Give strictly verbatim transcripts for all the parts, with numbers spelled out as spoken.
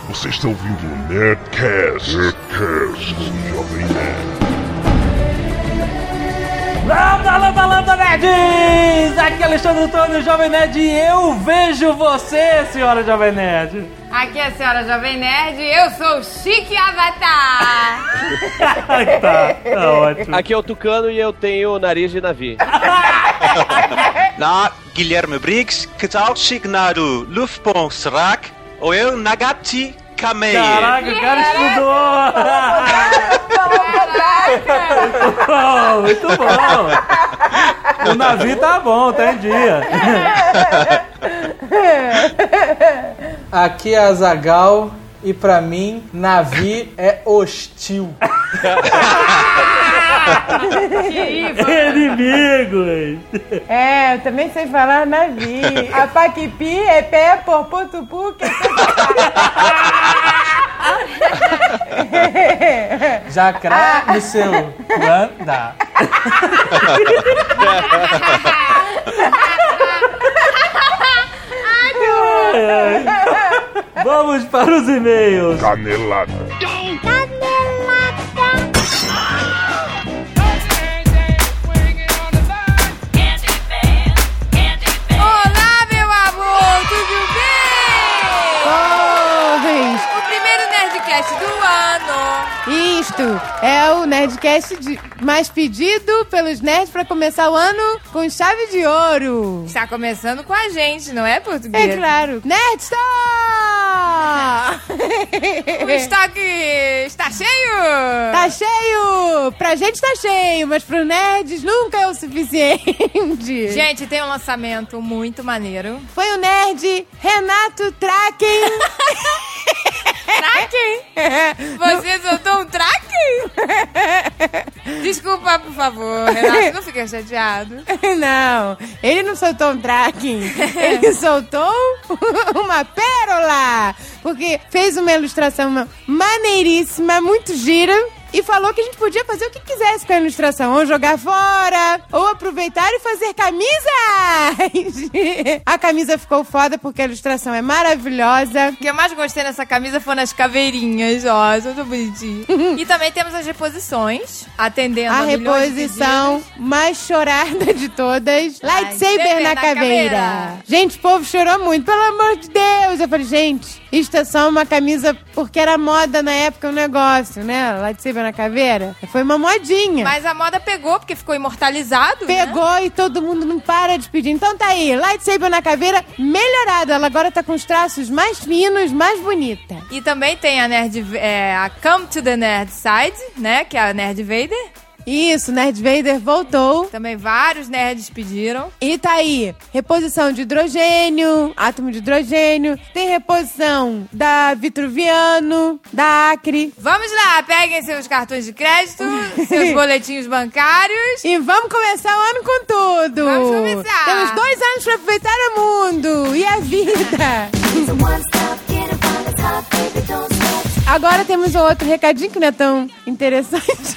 Você está ouvindo o Nerdcast, Nerdcast com o Jovem Nerd. Lambda, lambda, lambda, nerds! Aqui é Alexandre Antônio, Jovem Nerd, e eu vejo você, senhora Jovem Nerd. Aqui é a senhora Jovem Nerd, eu sou o Chique Avatar. Tá, tá ótimo. Aqui é o Tucano e eu tenho nariz de navio. Na Guilherme Briggs, que tal signado Luftbonstrak ou eu Nagati Kamei? Caraca, o cara estudou! Bom, muito bom! O navio tá bom, tá em dia. Aqui é a Azaghal e pra mim, navio é hostil. Inimigos! É, eu também sei falar navio. A paquipi é pé por putupu que Jacré no seu Wanda. Vamos para os e-mails. Canelada. Olá, meu amor, tudo bem? Oi! O primeiro Nerdcast do ano. Isto é o Nerdcast de- mais pedido pelos nerds pra começar o ano com chave de ouro. Está começando com a gente, não é, português? É claro. Nerd Store! O estoque está cheio? Tá cheio! Pra gente tá cheio, mas pro nerds nunca é o suficiente. Gente, tem um lançamento muito maneiro. Foi o nerd Renato Traken. Traken? Você soltou um traken? Desculpa, por favor, Renato, não fica chateado. Não, ele não soltou um Traken. Ele soltou uma pérola. Porque fez uma ilustração maneiríssima, muito gira. E falou que a gente podia fazer o que quisesse com a ilustração. Ou jogar fora, ou aproveitar e fazer camisas. A camisa ficou foda porque a ilustração é maravilhosa. O que eu mais gostei nessa camisa foram as caveirinhas, ó, tudo bonitinho. E também temos as reposições, atendendo a, A milhões de reposição pedidos. mais chorada de todas. Lightsaber Lightsaber na na caveira. caveira. Gente, o povo chorou muito. Pelo amor de Deus. Eu falei, gente, isto é só uma camisa porque era moda na época o negócio, né? Lightsaber na caveira. Foi uma modinha. Mas a moda pegou, porque ficou imortalizado, né? Pegou e todo mundo não para de pedir. Então tá aí, Lightsaber na caveira melhorada. Ela agora tá com os traços mais finos, mais bonita. E também tem a Nerd, é, a Come to the Nerd Side, né? Que é a Nerd Vader. Isso, Nerd Vader voltou. Também vários nerds pediram. E tá aí, reposição de hidrogênio, átomo de hidrogênio. Tem reposição da Vitruviano, da Acre. Vamos lá, peguem seus cartões de crédito, seus boletinhos bancários. E vamos começar o ano com tudo. Vamos começar. Temos dois anos pra aproveitar o mundo e a vida. Agora temos um outro recadinho que não é tão interessante.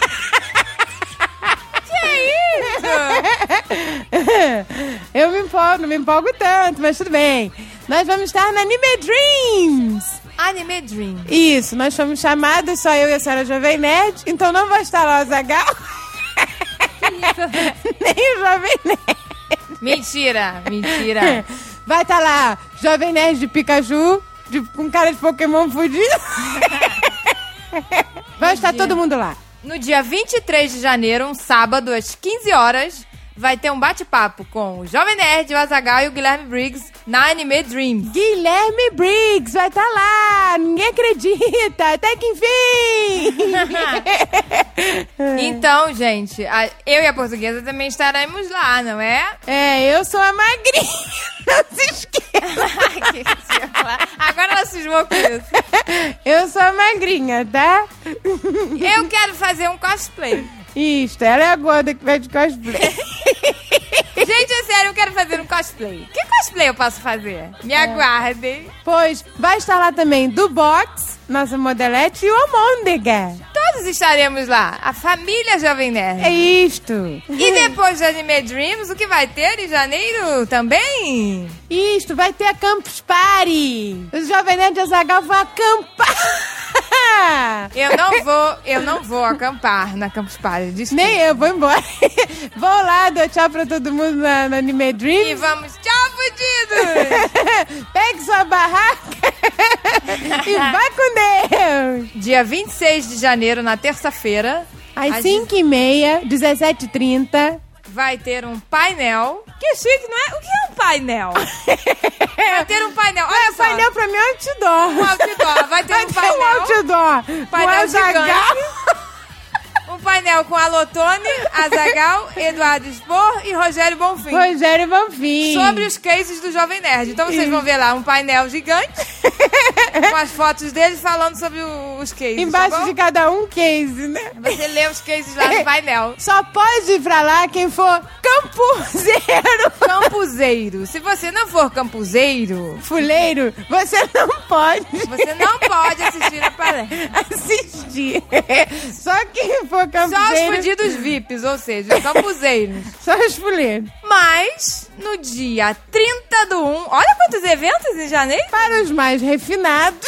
Eu me empolgo, não me empolgo tanto, mas tudo bem. Nós vamos estar na Anime Dreams. Anime Dream. Isso, nós fomos chamados, só eu e a senhora Jovem Nerd, então não vai estar lá o Azaghal. Nem o Jovem Nerd. Mentira, mentira. Vai estar lá, Jovem Nerd de Pikachu, de, com cara de Pokémon fudido. Vai estar todo mundo lá. No dia vinte e três de janeiro, um sábado, às quinze horas, vai ter um bate-papo com o Jovem Nerd, o Azaghal e o Guilherme Briggs na Anime Dreams. Guilherme Briggs vai estar lá, ninguém acredita, até que enfim. Então, gente, a- eu e a portuguesa também estaremos lá, não é? É, eu sou a magrinha, não se esqueça. Agora ela cismou com isso. Eu sou a magrinha, tá? Eu quero fazer um cosplay. Isto, ela é a gorda que vai de cosplay. Gente, é sério, eu quero fazer um cosplay. Que cosplay eu posso fazer? Me aguardem. Pois vai estar lá também do Box, nossa modelete, e o Almôndega. Todos todos estaremos lá. A família Jovem Nerd. É isto. E depois do Anime Dreams, o que vai ter em janeiro também? Isto, vai ter a Campus Party. Os Jovem Nerd de Azaghal vão acampar. Eu não vou, eu não vou acampar na Campus Party. Desculpa. Nem eu, vou embora. Vou lá, dou tchau pra todo mundo na, no Anime Dreams. E vamos, tchau, fudidos! Pegue sua barraca e vai com Deus. Dia vinte e seis de janeiro, na terça-feira, Às cinco e meia, dezessete e trinta. vai ter um painel. Que chique, não é? O que é um painel? Vai ter um painel. Olha É, só. painel pra mim é outdoor. Um outdoor. Vai ter Vai um ter painel. um outdoor. Painel Com Azaghal. gigante. Um painel com Alotone, Azaghal, Eduardo Spor e Rogério Bonfim. Rogério Bonfim. Sobre os cases do Jovem Nerd. Então vocês vão ver lá um painel gigante com as fotos deles falando sobre o- os cases. Embaixo tá bom? de cada um case, né? Você lê os cases lá no painel. Só pode ir pra lá quem for campuzeiro. Campuzeiro. Se você não for campuzeiro, Fuleiro, você não pode você não pode assistir a palestra. assistir. Só quem for Só os campuzeiro. fudidos V I Ps, ou seja, os campuzeiros. Só os fuleiros. Mas, no dia trinta do um, olha quantos eventos em janeiro. Para os mais refinados.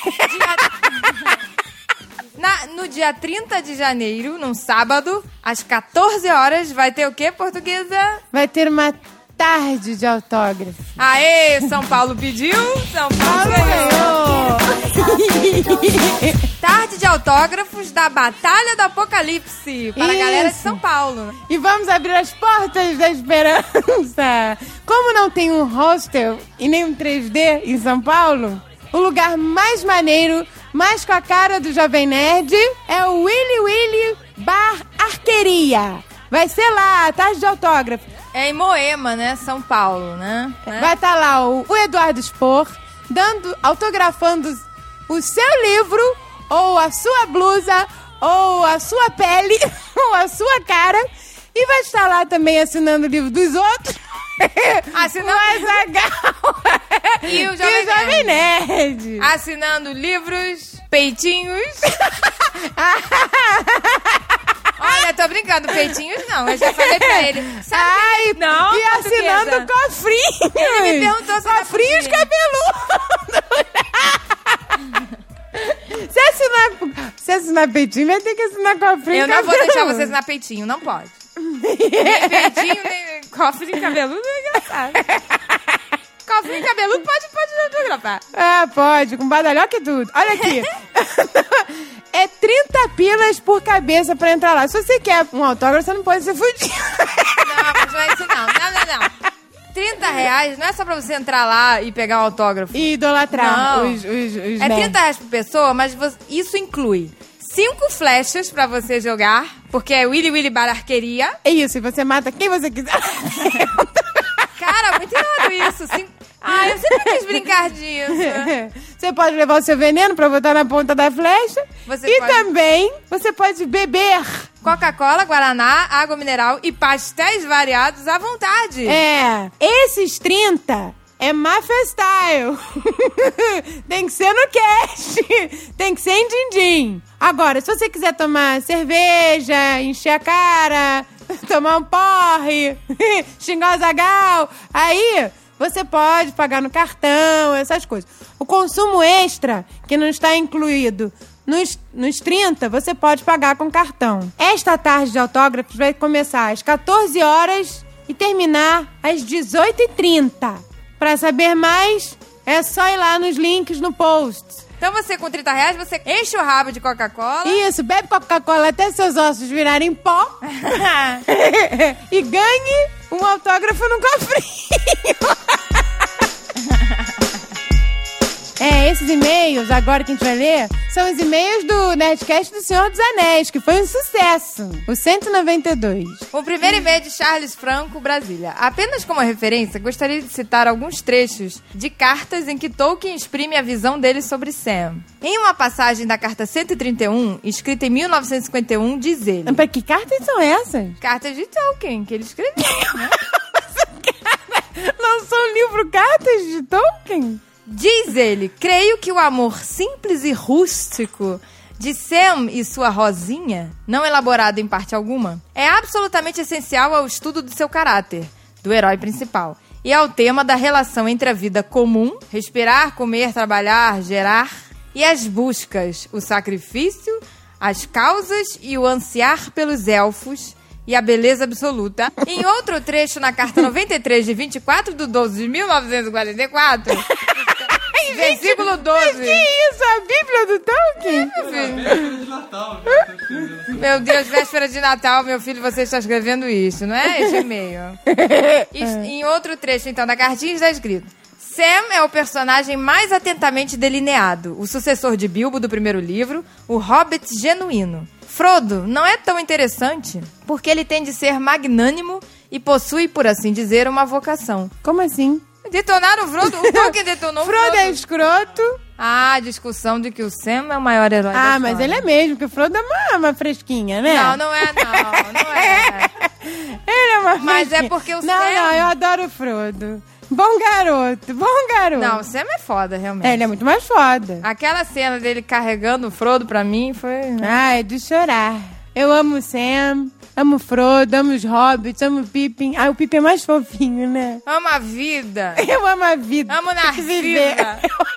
Na- no dia trinta de janeiro, num sábado, às quatorze horas, vai ter o quê, portuguesa? Vai ter uma tarde de autógrafo. Aê, São Paulo pediu, São Paulo ganhou. Tarde de autógrafos da Batalha do Apocalipse para a galera de Isso. São Paulo. E vamos abrir as portas da esperança. Como não tem um hostel e nem um três D em São Paulo, o lugar mais maneiro, mais com a cara do Jovem Nerd, é o Willy Willy Bar Arqueria. Vai ser lá, a tarde de autógrafo. É em Moema, né? São Paulo, né? Vai estar lá o, o Eduardo Spor, dando, autografando o seu livro, ou a sua blusa, ou a sua pele, ou a sua cara. E vai estar lá também assinando o livro dos outros. Assinando- o Azaghal E o Jovem Jovem Nerd. Assinando livros, peitinhos. Olha, tô brincando, peitinhos não. Eu já falei pra ele. Sabe Ai, que... Não, e portuguesa. assinando cofrinhos. Ele me perguntou se era Cofrinhos possível. cabeludos. Se assinar, se assinar peitinho, vai ter que assinar cofrinho Eu não vou cabeludo. deixar você assinar peitinho, não pode. Nem peitinho, nem cofre cabeludo é engraçado. Cofre cabeludo pode, pode autografar. Ah, pode, com badalhoca e tudo. Olha aqui. É trinta pilas por cabeça pra entrar lá. Se você quer um autógrafo, você não pode ser fudido. Não, mas não é isso não. Não, não, não. trinta reais não é só pra você entrar lá e pegar o autógrafo. E idolatrar Não. os, os, os É nerds. trinta reais por pessoa, mas você- isso inclui cinco flechas pra você jogar, porque é Willy Willy Bar Arqueria. É isso, e você mata quem você quiser. Cara, muito irado isso. Cinco... Ah, eu sempre quis brincar disso. Você pode levar o seu veneno pra botar na ponta da flecha. Você e pode- também você pode beber. Coca-Cola, Guaraná, água mineral e pastéis variados à vontade. É, esses trinta é Mafia Style. Tem que ser no cash. Tem que ser em din-din. Agora, se você quiser tomar cerveja, encher a cara, tomar um porre, xingar o Azaghal, aí você pode pagar no cartão, essas coisas. O consumo extra, que não está incluído nos, nos trinta, você pode pagar com cartão. Esta tarde de autógrafos vai começar às quatorze horas e terminar às dezoito e trinta. Para saber mais, é só ir lá nos links no post. Então você, com trinta reais, você enche o rabo de Coca-Cola. Isso, bebe Coca-Cola até seus ossos virarem pó e ganhe um autógrafo no cofrinho. É, esses e-mails, agora que a gente vai ler, são os e-mails do Nerdcast do Senhor dos Anéis, que foi um sucesso. O cento e noventa e dois. O primeiro e-mail de Charles Franco, Brasília. Apenas como referência, gostaria de citar alguns trechos de cartas em que Tolkien exprime a visão dele sobre Sam. Em uma passagem da carta cento e trinta e um, escrita em mil novecentos e cinquenta e um, diz ele... Mas que cartas são essas? Cartas de Tolkien, que ele escreveu, né? Lançou um livro Cartas de Tolkien? Diz ele, creio que o amor simples e rústico de Sam e sua Rosinha, não elaborado em parte alguma, é absolutamente essencial ao estudo do seu caráter, do herói principal, e ao tema da relação entre a vida comum, respirar, comer, trabalhar, gerar, e as buscas, o sacrifício, as causas e o ansiar pelos elfos e a beleza absoluta. Em outro trecho na carta noventa e três de vinte e quatro de doze de mil novecentos e quarenta e quatro... Versículo doze. Que isso? A Bíblia do Tolkien? Véspera de Natal. Meu Deus, véspera de Natal, meu filho, você está escrevendo isso, não é? Esse e-mail. E, em outro trecho, então, da cartinha está escrito: Sam é o personagem mais atentamente delineado, o sucessor de Bilbo do primeiro livro, o Hobbit genuíno. Frodo não é tão interessante porque ele tem de ser magnânimo e possui, por assim dizer, uma vocação. Como assim? Detonaram o Frodo? O Tolkien detonou o Frodo. Frodo é escroto. Ah, a discussão de que o Sam é o maior herói Ah, da mas história. ele é mesmo, porque o Frodo é uma, uma fresquinha, né? Não, não é não, não é. Ele é uma Mas fresquinha. é porque o Não, Sam... não, eu adoro o Frodo. Bom garoto, bom garoto. Não, o Sam é foda, realmente. É, ele é muito mais foda. Aquela cena dele carregando o Frodo pra mim foi... Ah, é de chorar. Eu amo o Sam, amo o Frodo, amo os Hobbits, amo o Pippin. Ah, o Pippin é mais fofinho, né? Amo a vida. Eu amo a vida. Amo Tem que viver. Narcisa.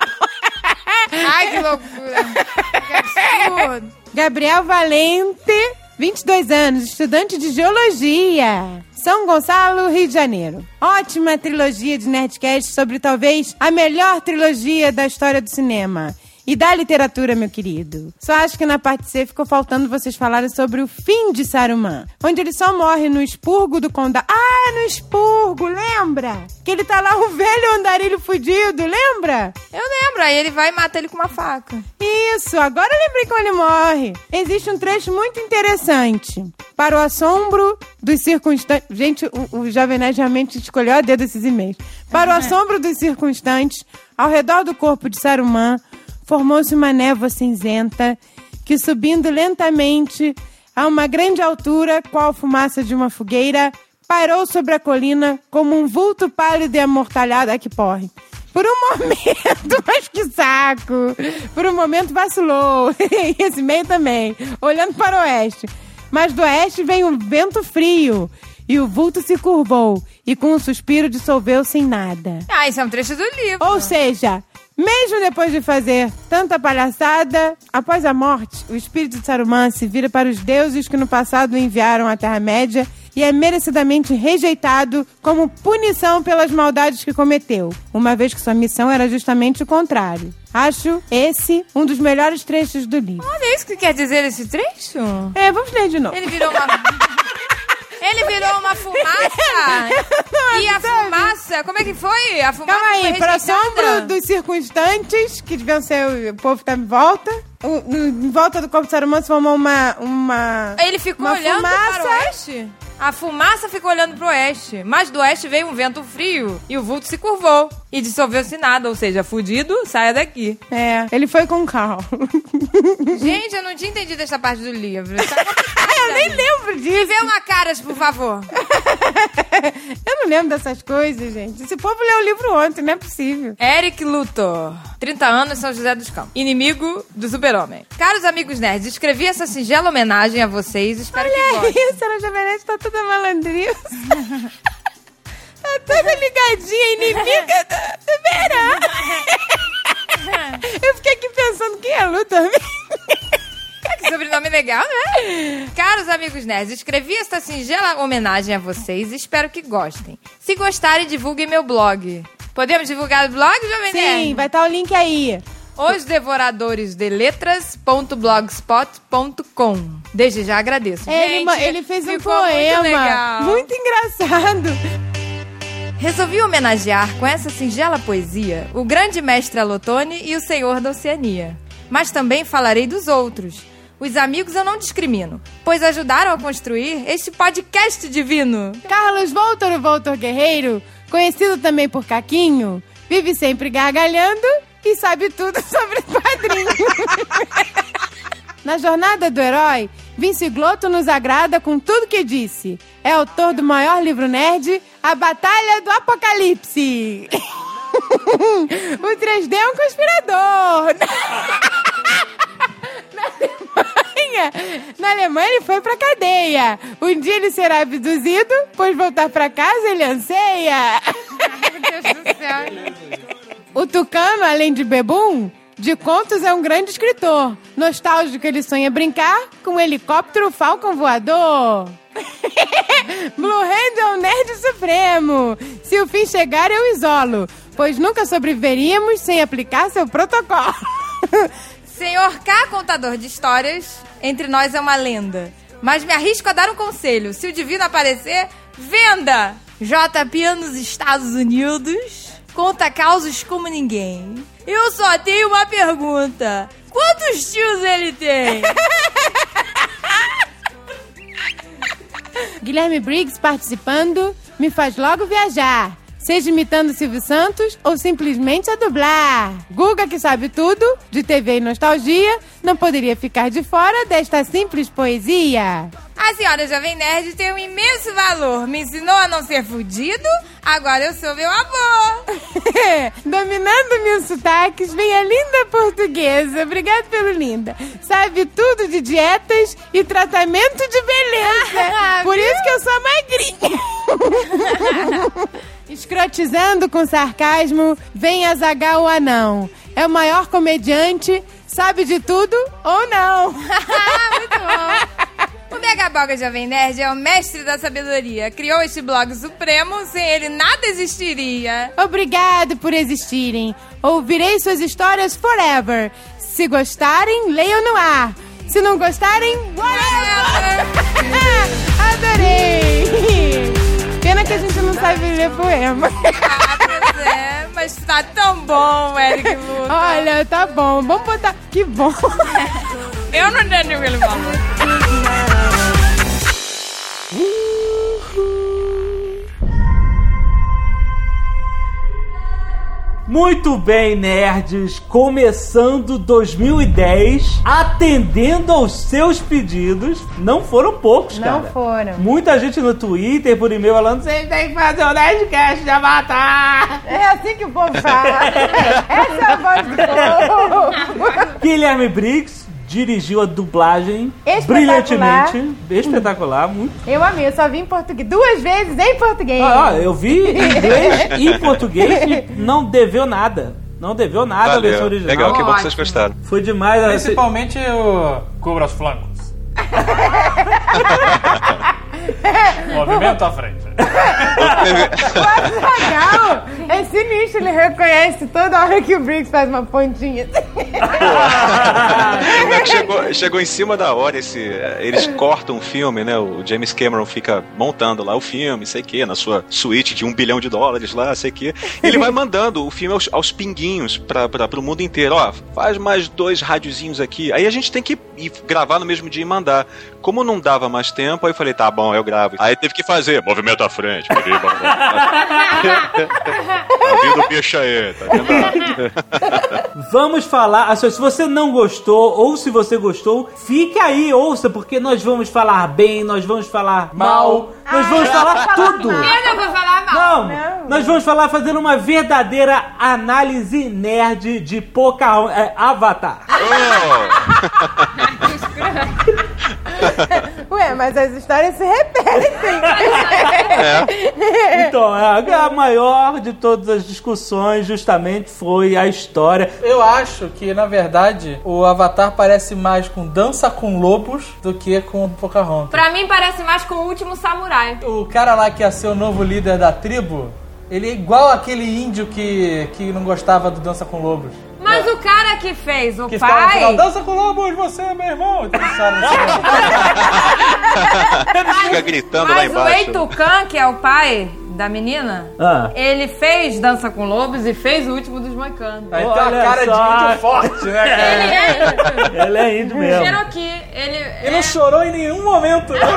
Ai, que loucura. Que absurdo. Gabriel Valente, vinte e dois anos, estudante de Geologia. São Gonçalo, Rio de Janeiro. Ótima trilogia de Nerdcast sobre talvez a melhor trilogia da história do cinema. E da literatura, meu querido. Só acho que na parte C ficou faltando vocês falarem sobre o fim de Saruman. Onde ele só morre no expurgo do condado. Ah, no expurgo, lembra? Que ele tá lá, o velho andarilho fudido, lembra? Eu lembro, aí ele vai e mata ele com uma faca. Isso, agora eu lembrei como ele morre. Existe um trecho muito interessante. Para o assombro dos circunstantes... Gente, o, o Jovem Nerd realmente escolheu a dedo esses e-mails. Para o assombro dos circunstantes, ao redor do corpo de Saruman, formou-se uma névoa cinzenta que, subindo lentamente a uma grande altura, qual a fumaça de uma fogueira, pairou sobre a colina como um vulto pálido e amortalhado. Ai, que porre. Por um momento, mas que saco! Por um momento vacilou. E esse meio também, olhando para o oeste. Mas do oeste vem um vento frio. E o vulto se curvou. E com um suspiro dissolveu-se em nada. Ah, isso é um trecho do livro. Ou seja, mesmo depois de fazer tanta palhaçada, após a morte, o espírito de Saruman se vira para os deuses que no passado o enviaram à Terra-média e é merecidamente rejeitado como punição pelas maldades que cometeu, uma vez que sua missão era justamente o contrário. Acho esse um dos melhores trechos do livro. Olha isso que quer dizer esse trecho. É, vamos ler de novo. Ele virou uma... Ele virou uma fumaça. E a fumaça, como é que foi? A fumaça Calma foi aí, para rejeitada. assombro dos circunstantes, que deviam ser o povo que tá em volta, o, no, em volta do corpo de Saruman se formou uma... uma Ele ficou uma olhando fumaça. para o oeste? A fumaça ficou olhando pro oeste, mas do oeste veio um vento frio e o vulto se curvou e dissolveu-se nada, ou seja, fudido, saia daqui. É, ele foi com cal. Gente, eu não tinha entendido essa parte do livro. Tá Eu nem lembro Me disso. vê uma caras, por favor. Eu não lembro dessas coisas, gente. Esse povo leu o livro ontem, não é possível. Eric Luthor, trinta anos, São José dos Campos. Inimigo do super-homem. Caros amigos nerds, escrevi essa singela homenagem a vocês. Espero que Olha gostem. isso, a Javelete tá toda malandrinha. Tá toda ligadinha, inimiga do Verão. Eu fiquei aqui pensando quem é Luthor. Que sobrenome legal, né? Caros amigos nerds, escrevi esta singela homenagem a vocês e espero que gostem. Se gostarem, divulguem meu blog. Podemos divulgar o blog, Jovem Nerd? Sim, vai estar o link aí. os devoradores de letras ponto blogspot ponto com. Desde já agradeço. Ele, Gente, ma- ele fez um ficou poema muito legal. muito engraçado. Resolvi homenagear com essa singela poesia o grande mestre Alotone e o senhor da Oceania. Mas também falarei dos outros. Os amigos eu não discrimino, pois ajudaram a construir este podcast divino. Carlos Voltor, o Voltor Guerreiro, conhecido também por Caquinho, vive sempre gargalhando e sabe tudo sobre quadrinhos. Na jornada do herói, Vince Glotto nos agrada com tudo que disse. É autor do maior livro nerd, A Batalha do Apocalipse. O três D é um conspirador. Na alemã ele foi pra cadeia. Um dia ele será abduzido, pois voltar pra casa ele anseia. Meu Deus do céu. O tucano, além de bebum, de contos é um grande escritor. Nostálgico, ele sonha brincar com um helicóptero Falcon voador. Blue Hand é um nerd supremo. Se o fim chegar, eu isolo, pois nunca sobreviveríamos sem aplicar seu protocolo. Senhor K, contador de histórias, entre nós é uma lenda. Mas me arrisco a dar um conselho. Se o divino aparecer, venda! J P nos Estados Unidos conta causos como ninguém. Eu só tenho uma pergunta. Quantos tios ele tem? Guilherme Briggs participando me faz logo viajar. Seja imitando Silvio Santos ou simplesmente a dublar. Guga, que sabe tudo, de T V e nostalgia, não poderia ficar de fora desta simples poesia. A senhora Jovem Nerd tem um imenso valor. Me ensinou a não ser fudido, agora eu sou meu amor. Dominando mil sotaques, vem a linda portuguesa. Obrigado pelo linda. Sabe tudo de dietas e tratamento de beleza. Por isso que eu sou magrinha. Escrotizando com sarcasmo, vem Azaghal o anão. É o maior comediante, sabe de tudo ou não. Muito bom. O Megaboga Jovem Nerd é o mestre da sabedoria. Criou este blog supremo, sem ele nada existiria. Obrigado por existirem. Ouvirei suas histórias forever. Se gostarem, leiam no ar. Se não gostarem, whatever. Adorei. Pena que a gente não sabe ler poema. Ah, pois é, mas tá tão bom, Eric Luta. Olha, tá bom. Vamos botar... Que bom. Eu não entendi o que ele falou. Muito bem, nerds, começando dois mil e dez, atendendo aos seus pedidos. Não foram poucos, cara. Não foram. Muita gente no Twitter, por e-mail, falando: vocês têm que fazer o Nerdcast de Avatar. É assim que o povo fala. Essa é a voz do povo. Guilherme Briggs dirigiu a dublem Espetacular. brilhantemente. Espetacular, muito. Eu amei, eu só vi em português. Duas vezes em português. Ah, eu vi em inglês e em português e não deveu nada. Não deveu nada a versão Valeu. original. Legal, que bom que Ótimo. vocês gostaram. Foi demais. Principalmente o cubra os flancos. Movimento à frente. Legal. É sinistro, ele reconhece toda hora que o Briggs faz uma pontinha. chegou, chegou em cima da hora esse. Eles cortam o filme, né? O James Cameron fica montando lá o filme, sei que, na sua suíte de um bilhão de dólares lá, sei que. Ele vai mandando o filme aos, aos pinguinhos pra, pra, pro mundo inteiro. Ó, faz mais dois rádiozinhos aqui. Aí a gente tem que ir gravar no mesmo dia e mandar. Como não dava mais tempo, aí eu falei, tá bom, eu gravo. Aí teve que fazer movimento à frente. Tá vindo o bicho aí, tá vendo? Vamos falar, se você não gostou ou se você gostou, fique aí, ouça, porque nós vamos falar bem, nós vamos falar mal, nós vamos falar tudo. Eu não vou falar mal. Não, nós vamos falar fazendo uma verdadeira análise nerd de Pocahontas, é, Avatar. Ué, mas as histórias se repetem. É. Então, a, a maior de todas as discussões justamente foi a história. Eu acho que, na verdade, o Avatar parece mais com Dança com Lobos do que com Pocahontas. Pra mim parece mais com o Último Samurai. O cara lá que ia ser o novo líder da tribo, ele é igual aquele índio que, que não gostava do Dança com Lobos. Mas o cara que fez o Que ficava no pai... final, Dança com Lobos, você é meu irmão. Então, sabe, Fica gritando lá Mas o embaixo. Eitucan, que é o pai da menina, Ah. ele fez Dança com Lobos e fez o Último dos Moicanos. Aí tem uma Olha cara só. de índio forte, né, cara? Ele é Ele é índio mesmo. Cherokee. Ele, Ele não chorou em nenhum momento. Né?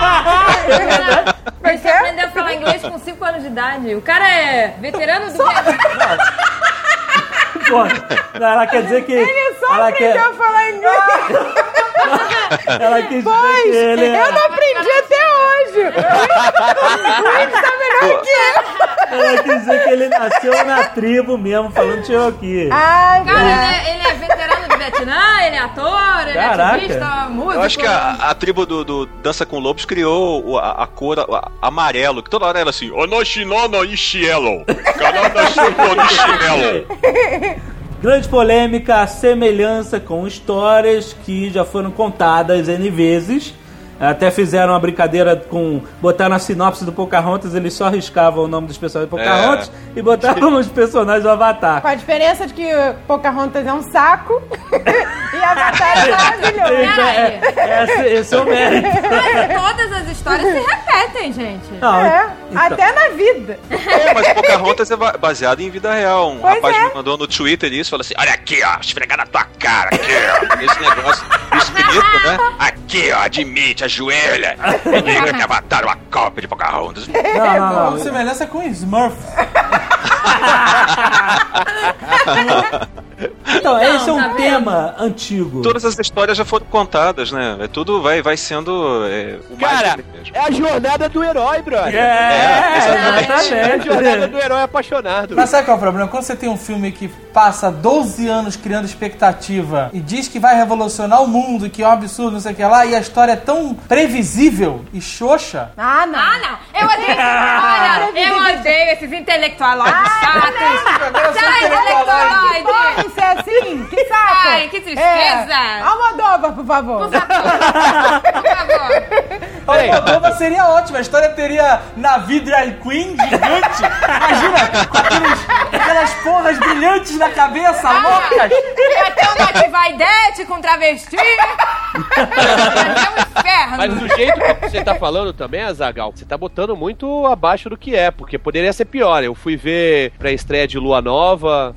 ele se aprendeu a falar inglês com cinco anos de idade. O cara é veterano do Vietnã. Pô, ela quer dizer que... Ele só ela aprendeu quer, a falar inglês. ela quis dizer Pois, que ele... eu não aprendi até hoje. O Briggs tá melhor que eu. Ela quis dizer que ele nasceu na tribo mesmo, falando Cherokee. Ai, Cara, ele é, ele é veterano do Vietnã, ele é ator, ele Caraca. ativista, músico. Eu acho que a, a tribo do, do Dança com Lobos criou o- a, a cor a- amarelo, que toda hora era assim, Onoshinona Ishielo, Kanada Shoko Ishielo. Grande polêmica, a semelhança com histórias que já foram contadas N vezes. Até fizeram uma brincadeira com... Botaram na sinopse do Pocahontas, eles só riscavam o nome dos personagens do Pocahontas e botavam os personagens do Avatar. Com a diferença de que Pocahontas é um saco e Avatar é maravilhoso. Esse é, é, esse, esse é o mérito. Mas todas as histórias se repetem, gente. Não, É, então- até na vida. É, mas o Pocahontas é ba- baseado em vida real. Um Pois rapaz é. me mandou no Twitter isso, falou assim, olha aqui, ó, esfregar na tua cara, aqui, ó. Esse negócio escrito, né? Aqui, ó, admite, ajoelha. E diga que Avatar é uma cópia de Pocahontas. Não, não, A não. semelhança com Smurf. Então, esse é um tá vendo? tema antigo. Todas as histórias já foram contadas, né? É tudo vai, vai sendo é, o mais Cara, dele mesmo. é a jornada do herói, brother. É, exatamente. É a jornada exatamente. do herói apaixonado. Mas sabe qual é o problema? Quando você tem um filme que passa doze anos criando expectativa e diz que vai revolucionar o mundo, que é um absurdo, não sei o que lá, e a história é tão previsível e xoxa. Ah, não. Ah, não. Eu odeio. Olha, eu odeio esses intelectualóidos chatos. Agora Sai, você intelectualoide. Pode ser assim? Que saco! Ai, que tristeza. É. Almodóvar, por favor. Por favor. A Moldova seria ótima, a história teria navio drag queen gigante. Imagina, com aqueles, aquelas porras brilhantes na cabeça, loucas. Ia ter um Nativaidete com travesti. Ia ter um inferno. Mas do jeito que você tá falando também, Azaghal, você tá botando muito abaixo do que é, porque poderia ser pior. Eu fui ver pré-estreia de Lua Nova.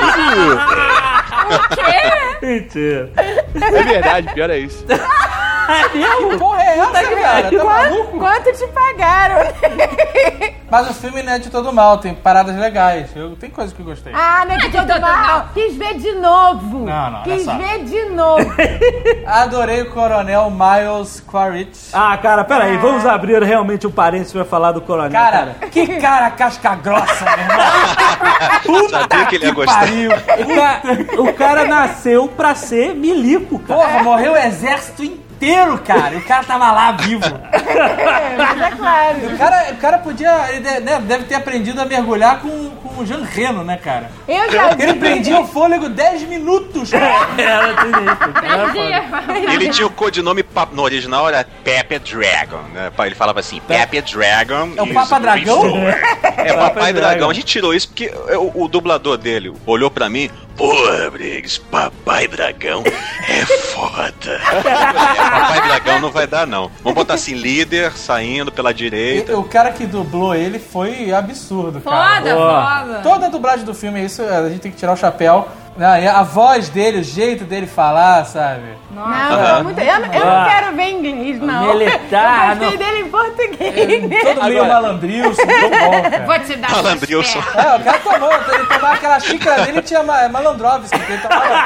vi- O quê? Mentira. É verdade, pior é isso. Que porra é essa, cara? Tá maluco? Quanto te pagaram? Mas o filme não é de todo mal, tem paradas legais. Eu, tem coisa que eu gostei. Ah, não é de de todo todo mal. mal. Quis ver de novo. Não, não, olha Quis só. ver de novo. Adorei o Coronel Miles Quaritch. Ah, cara, peraí, vamos abrir realmente um parênteses pra falar do Coronel. Cara, que cara casca grossa, meu irmão. Puta Sabia que ele ia que gostar. pariu. O, ca- o cara nasceu pra ser milico, cara. Porra, morreu o exército inteiro, cara. E o cara tava lá vivo. É, mas é claro. O cara, o cara podia. Ele de- né, deve ter aprendido a mergulhar com, com o Jean Reno, né, cara? Eu já vi. Ele prendia o fôlego dez minutos. Era sinistro, cara. Era foda. E ele tinha o codinome, pa- no original era Pepe Dragon, né? Ele falava assim, Pepe Dragon. É o is Papa Dragão? restore. É, Papa Papai Dragon. Dragão. A gente tirou isso porque o, o dublador dele olhou pra mim, porra, Briggs, Papai Dragão é foda. É, Papai Dragão não vai dar, não. Vamos botar assim, líder saindo pela E- direita. o cara que dublou ele foi absurdo, cara. Foda, Boa. foda. Toda a dublagem do filme é isso, a gente tem que tirar o chapéu. Né? E a voz dele, o jeito dele falar, sabe? Não, Aham. eu, muito- eu não- eu não quero ver inglês, não. Militar, Eu gostei não. dele em português. Todo meio Agora- malandrilson, muito bom, cara. Vou te dar Malandrilson. suas pernas. É, o cara tomou, ele tomava aquela xícara dele e tinha ma malandrovski, que ele tomava.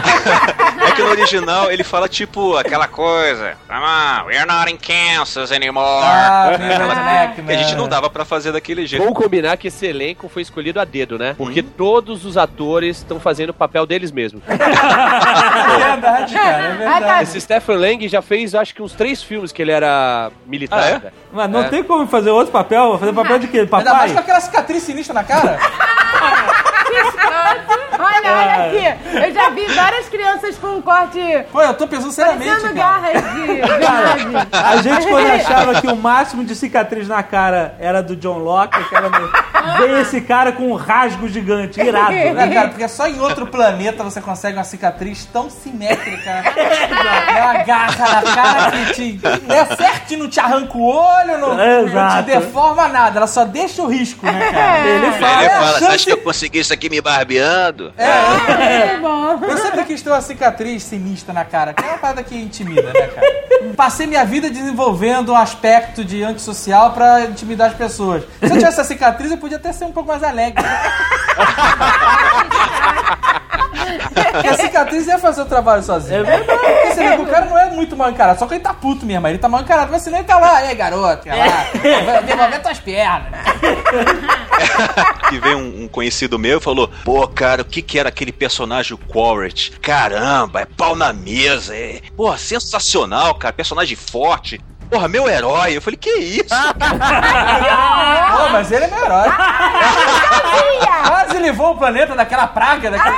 É que no original ele fala tipo aquela coisa, come on, we're not in Kansas anymore. Ah, meio redneck, Que a gente né? não dava pra fazer daquele jeito. Vamos combinar que esse elenco foi escolhido a dedo, né? Porque todos os atores estão fazendo o papel deles mesmos. É verdade, cara, é verdade. Esse Stephen Lang já fez, acho que uns três filmes que ele era militar. Ah, é? né? Mas não É. tem como fazer outro papel? Fazer papel de quê? Ainda mais Papai? com aquela cicatriz sinistra na cara. Olha, olha aqui. Eu já vi várias crianças com um corte Pô, eu tô pensando seriamente, parecendo cara. garras de verdade. A gente, quando achava que o máximo de cicatriz na cara era do John Locke, que era meio- veio esse cara com um rasgo gigante, irado. Né, Né? cara, porque só em outro planeta você consegue uma cicatriz tão simétrica. É uma garra na cara que te. É certo, não te arranca o olho, não, não te Exato. deforma nada, ela só deixa o risco, né, cara? Ele Aí fala. ele é, fala, a você acha chance- que eu consegui isso aqui me barbeando? É, Muito bom. eu sempre quis ter uma cicatriz sinistra na cara, que é uma parada que intimida, né, cara? Passei minha vida desenvolvendo um aspecto de antissocial pra intimidar as pessoas. Se eu tivesse essa cicatriz, eu podia até ser um pouco mais alegre. Porque a cicatriz ia fazer o trabalho sozinho. É verdade. Porque você vê que o cara não é muito mal encarado, só que ele tá puto mesmo, ele tá mal encarado, mas senão ele tá lá, ei garoto, vai lá, devolver tuas pernas. E veio um, um conhecido meu e falou: pô, cara, o que que era aquele personagem, o Quaritch? Caramba, é pau na mesa, é. Pô, sensacional, cara, personagem forte. Porra, meu herói. Eu falei, que isso? Pô, mas ele é meu herói. Quase levou o planeta daquela praga. Daquela...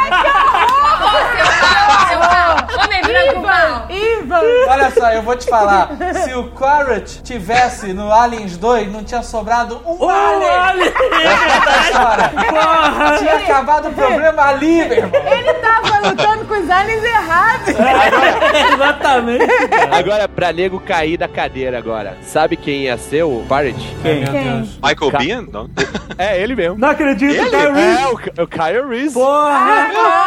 Homem branco mal. Olha só, eu vou te falar. Se o Quaritch tivesse no Aliens dois, não tinha sobrado um Oh, alien. alien. Essa história. Tinha acabado o problema ali, meu irmão. Ele tava lutando com os aliens errados. Exatamente. cara. Agora, pra nego cair da cadeira agora. Sabe quem ia ser o Quaritch? Quem? Meu Deus. Michael Ca- Biehn? Não. É, ele mesmo. Não acredito, Ele? Kyle Reese. É, o, K- o Kyle Reese. Porra!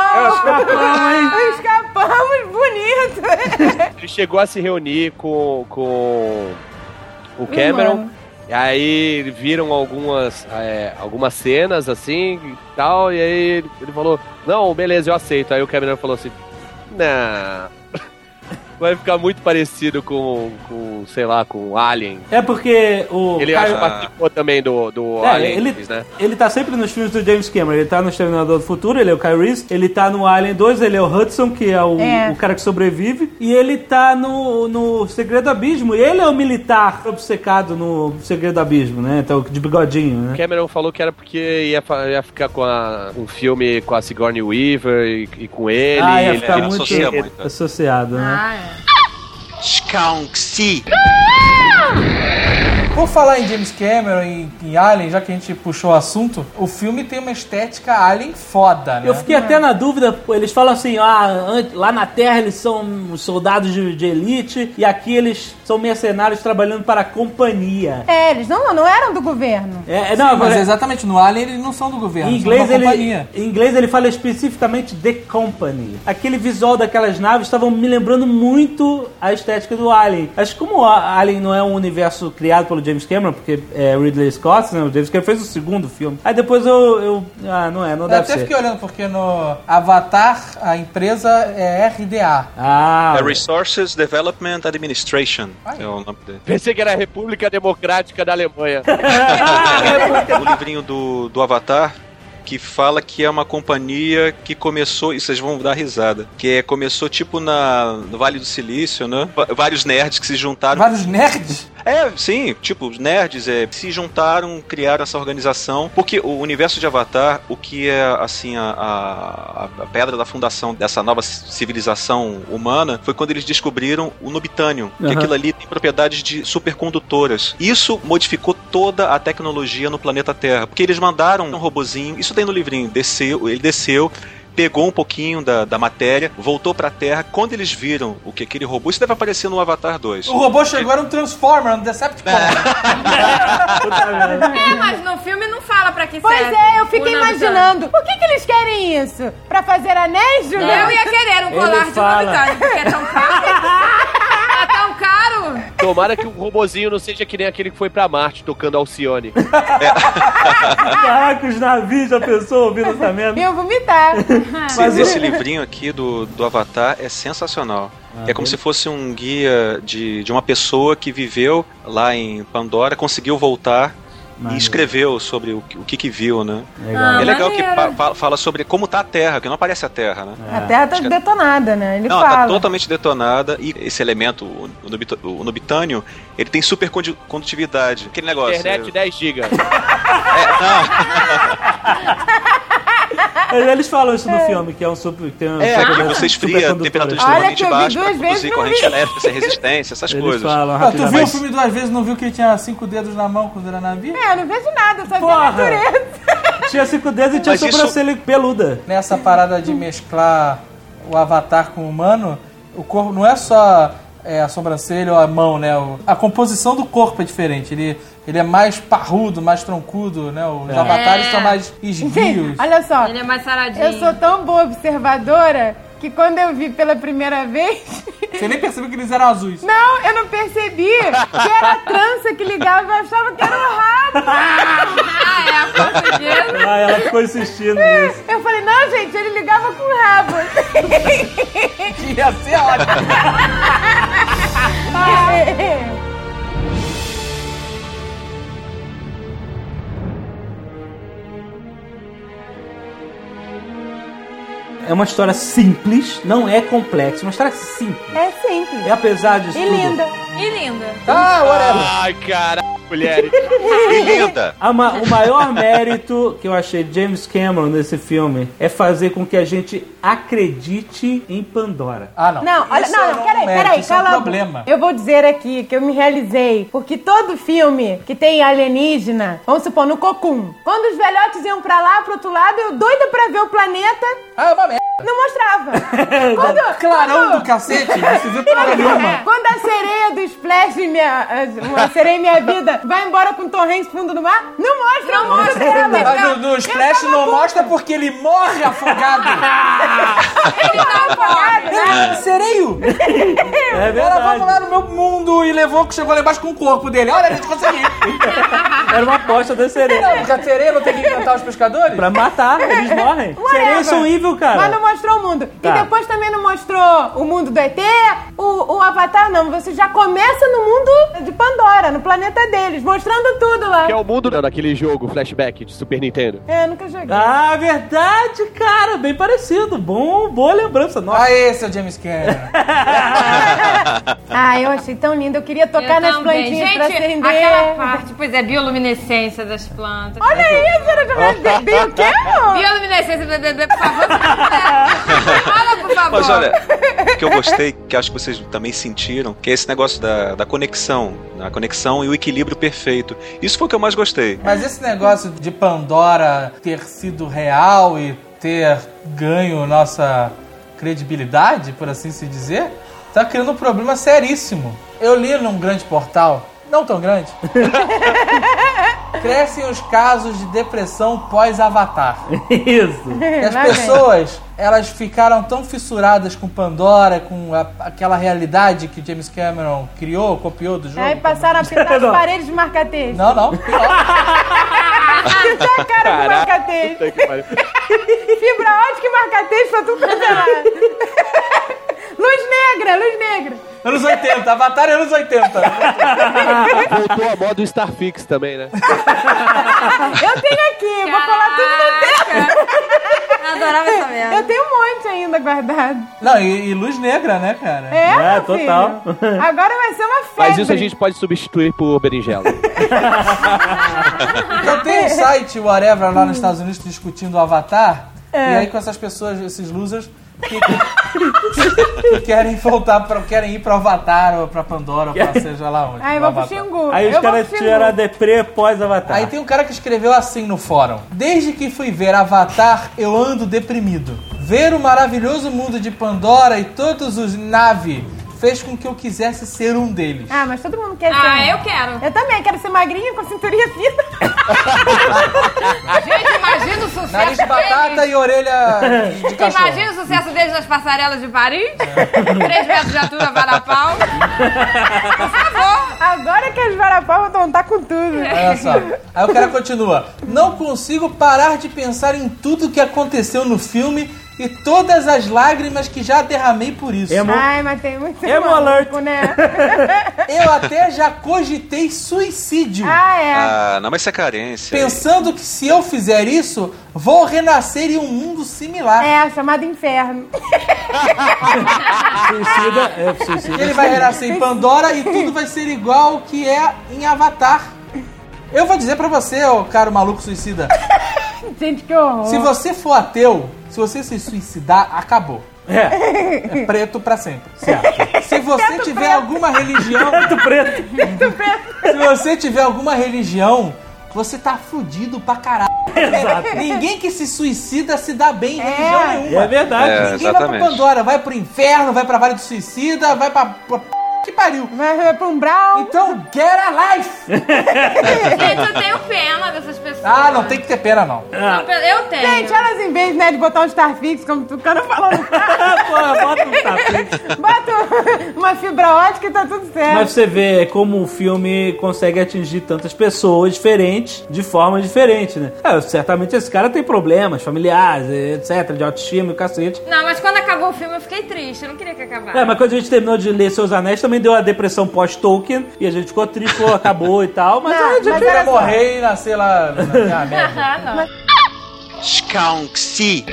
Escapamos bonito. Ele chegou a se reunir com, com o Cameron. Mano. E aí viram algumas, é, algumas cenas assim e tal. E aí ele, ele falou: não, beleza, eu aceito. Aí o Cameron falou assim: não. Vai ficar muito parecido com, com, sei lá, com Alien. É porque o Ele Kyle- acho que participou também do, do É, Alien, ele, né? ele tá sempre nos filmes do James Cameron. Ele tá no Exterminador do Futuro, ele é o Kyle Reese. Ele tá no Alien dois, ele é o Hudson, que é o, É. o cara que sobrevive. E ele tá no, no Segredo do Abismo. E ele é o militar obcecado no Segredo do Abismo, né? Então, de bigodinho, né? Cameron falou que era porque ia, fa- ia ficar com a- um filme com a Sigourney Weaver e, e com ele. Ah, ia ele, ficar ele muito associa muito. associado, né? Ah, é. Skanksy. Por falar em James Cameron e em Alien, já que a gente puxou o assunto, o filme tem uma estética Alien foda, né? Eu fiquei até na dúvida, pô, eles falam assim, ah, an- lá na Terra eles são soldados de, de elite e aqui eles são mercenários trabalhando para a companhia. É, eles não, não eram do governo. É, é, Sim, não, mas agora, exatamente, no Alien eles não são do governo, em são de inglês, uma ele, companhia. em inglês ele fala especificamente The Company. Aquele visual daquelas naves estavam me lembrando muito a estética do Alien. Acho que como a Alien não é um universo criado pelo James Cameron, porque é Ridley Scott, né? O James Cameron fez o segundo filme. Aí depois eu... eu ah, não é, não Eu deve até ser. fiquei olhando, porque no Avatar a empresa é R D A. Ah, É Resources Development Administration. Ai. É o nome dele. Pensei que era a República Democrática da Alemanha. O livrinho do, do Avatar, que fala que é uma companhia que começou, e vocês vão dar risada, que é, começou tipo na, no Vale do Silício, né? Va- Vários nerds que se juntaram. Vários nerds? É, sim, tipo, os nerds é, se juntaram, criaram essa organização, porque o universo de Avatar, o que é, assim, a, a, a pedra da fundação dessa nova civilização humana, foi quando eles descobriram o Nubitânio, que Uhum. aquilo ali tem propriedades de supercondutoras. Isso modificou toda a tecnologia no planeta Terra, porque eles mandaram um robozinho, isso tem no livrinho, desceu, ele desceu, pegou um pouquinho da, da matéria, voltou pra Terra. Quando eles viram o que aquele robô, isso deve aparecer no Avatar dois. O robô chegou, era um Transformer, um Decepticon. É, mas no filme não fala pra que Pois serve. é, eu fiquei o imaginando. Por que, que eles querem isso? Pra fazer anéis, Nubitânio. Julião? Eu ia querer um colar Ele de fala. Nubitânio, porque é tão caro. É tão caro. Tomara que o robozinho não seja que nem aquele que foi pra Marte tocando Alcione. caraca, os navios, já pensou ouvindo essa merda? Eu vomitar. Mas esse livrinho aqui do, do Avatar é sensacional. Ah, é como ele- se fosse um guia de, de uma pessoa que viveu lá em Pandora, conseguiu voltar Maneiro. e escreveu sobre o, que- o que que viu, né? Legal. Ah, é legal que maneiro. pa- fa- fala sobre como tá a Terra, que não aparece a Terra, né? A Terra tá detonada, né? Ele Não, fala. tá totalmente detonada e esse elemento, o, o, nubita- o nubitânio, ele tem super condu- condutividade. Aquele negócio. Internet é- dez gigas. Mas eles falam isso no filme, que é um super... Que tem um É, super- que você esfria a supercondutor. temperatura Olha extremamente que eu vi baixa duas para vezes, produzir não corrente vi. elétrica, sem resistência, essas Eles coisas. falam Ah, tu viu rapidamente. o filme duas vezes, não viu que ele tinha cinco dedos na mão quando era navio? É, eu não vejo nada, só vi a Porra! natureza. Tinha cinco dedos e tinha Mas isso- sobrancelha peluda. Nessa parada de mesclar o avatar com o humano, o corpo não é só é, a sobrancelha ou a mão, né? O- a composição do corpo é diferente. Ele, ele é mais parrudo, mais troncudo, né? Os É. avatares É. são mais esguios. Olha só, Ele é mais saradinho. eu sou tão boa observadora que quando eu vi pela primeira vez... Você nem percebeu que eles eram azuis. Não, eu não percebi que era a trança que ligava, eu achava que era o rabo. Ah, é a portuguesa. Ah, ela ficou insistindo nisso. Eu falei, não, gente, ele ligava com o rabo. Ia ser ótimo. É uma história simples, não é complexa, é uma história simples. É simples. E apesar disso E tudo, linda. E linda. Ah, whatever. Ai, cara, mulher. E linda. a ma- o maior mérito que eu achei de James Cameron nesse filme é fazer com que a gente acredite em Pandora. Ah, não. Não, olha, Isso não, é não, um peraí, mérito, peraí, isso é um cala a boca. problema. Eu vou dizer aqui que eu me realizei, porque todo filme que tem alienígena, vamos supor, no Cocum, quando os velhotes iam pra lá, pro outro lado, eu doida pra ver o planeta, Ah, é uma merda. não mostrava. Quando, Clarão quando- do cacete, não se viu porra nenhuma. Quando a sereia do Splash, minha, uma sereia em minha vida, vai embora com o Tom Hanks fundo do mar, não mostra o mundo dela. Mas no, no Splash Eu tava não puta. mostra porque ele morre afogado. Ele tá apagado, né? Ele, sereio. É Ela vai verdade. lá no meu mundo e levou, chegou lá embaixo com o corpo dele. Olha, a gente conseguiu. Era uma aposta da sereia. Não, porque a sereia não tem que encantar os pescadores? Pra matar, eles morrem. Whatever. Sereias são evil, cara. Mas não mostrou o mundo. Tá. E depois também não mostrou o mundo do E T, o, o Avatar não. Você já começa no mundo de Pandora, no planeta deles, mostrando tudo lá. Que é o mundo daquele jogo flashback de Super Nintendo. É, nunca joguei. Ah, verdade, cara. Bem parecido. Bom, boa lembrança. Nossa. Ah, esse é o James Cameron. Ah, eu achei tão lindo. Eu queria tocar Eu nas também. plantinhas Gente, pra acender. aquela parte, pois é, bioluminescência das plantas. Olha isso, era de bem o quê, amor? Bioluminescência, bebê, por favor. Fala, por favor. Mas olha, o que eu gostei, que acho que vocês também sentiram, que é esse negócio da, da conexão, a conexão e o equilíbrio perfeito. Isso foi o que eu mais gostei. Mas esse negócio de Pandora ter sido real e ter ganho nossa credibilidade, por assim se dizer, tá criando um problema seríssimo. Eu li num grande portal, não tão grande, crescem os casos de depressão pós-Avatar. Isso. E as Lá vem. pessoas, elas ficaram tão fissuradas com Pandora, com a- aquela realidade que James Cameron criou, copiou do jogo. Aí passaram a pintar as Não. paredes de marca-texto. Não, não. pior. Pintar a cara de marca-texto. Puta que pariu. Fibra ótica e marca-texto pra tudo quanto é lado. Luz negra, luz negra. Anos oitenta, Avatar é anos oitenta. Voltou a moda do Starfix também, né? Eu tenho aqui, eu vou colar tudo no teto. Eu adorava essa merda. Eu tenho um monte ainda guardado. Não, e, e luz negra, né, cara? É, É, meu total. filho. Agora vai ser uma febre. Mas isso a gente pode substituir por berinjela. Então tem um site, whatever, lá nos Estados Unidos discutindo o Avatar. E aí com essas pessoas, esses losers, que, que querem voltar, pra, querem ir pro Avatar ou pra Pandora, ou pra seja lá onde. Aí pro eu vou pro Avatar. Xingu. Aí os eu vou caras pro Xingu. tiram a deprê pós-Avatar. Aí tem um cara que escreveu assim no fórum: desde que fui ver Avatar, eu ando deprimido. Ver o maravilhoso mundo de Pandora e todos os Na'vi fez com que eu quisesse ser um deles. Ah, mas todo mundo quer ser. Ah, eu quero. Eu também, quero ser magrinha com a cinturinha fina. Gente, imagina o sucesso Nariz de batata deles. e orelha de cachorro. Imagina o sucesso deles nas passarelas de Paris. Três metros de altura, varapau. Por favor. Agora que as varapau vão estar com tudo. Olha só. Aí o cara continua: não consigo parar de pensar em tudo que aconteceu no filme e todas as lágrimas que já derramei por isso. Emo- Ai, mas tem muito Emo maluco, alert. né? Eu até já cogitei suicídio. Ah, é. Ah, não, mas isso é carência. Pensando que se eu fizer isso, vou renascer em um mundo similar. É, chamado inferno. Suicida, é, suicida. Ele vai renascer em Pandora e tudo vai ser igual ao que é em Avatar. Eu vou dizer pra você, ô caro maluco suicida, Gente, que horror. se você for ateu, se você se suicidar, acabou. É, É preto pra sempre. certo. Se você tiver alguma religião, Preto, preto. se você tiver alguma religião, você tá fudido pra caralho. Exato. Ninguém que se suicida se dá bem em religião É nenhuma. verdade. É. Ninguém vai exatamente. pra Pandora, vai pro inferno, vai pra Vale do Suicida, vai pra, pra que pariu. Vai, vai pra um Brown. Então, get a life. Gente, eu tenho pena dessas pessoas. Ah, não tem que ter pena, não. Eu tenho. Gente, elas em vez, né, de botar um Starfix, como o Tucano falou, Porra, bota um tapete. bota uma fibra ótica e tá tudo certo. Mas você vê como o filme consegue atingir tantas pessoas diferentes, de forma diferente, né? É, certamente esse cara tem problemas familiares, etcétera, de autoestima e o cacete. Não, mas quando acabou o filme eu fiquei triste. Eu não queria que acabasse. É, mas quando a gente terminou de ler Seus Anéis, também deu a depressão pós-Tolkien, e a gente ficou triste, pô, acabou e tal, mas Não, a gente mas Eu era ia morrer e nascer lá na ah, merda. Ah, não. Skanksy.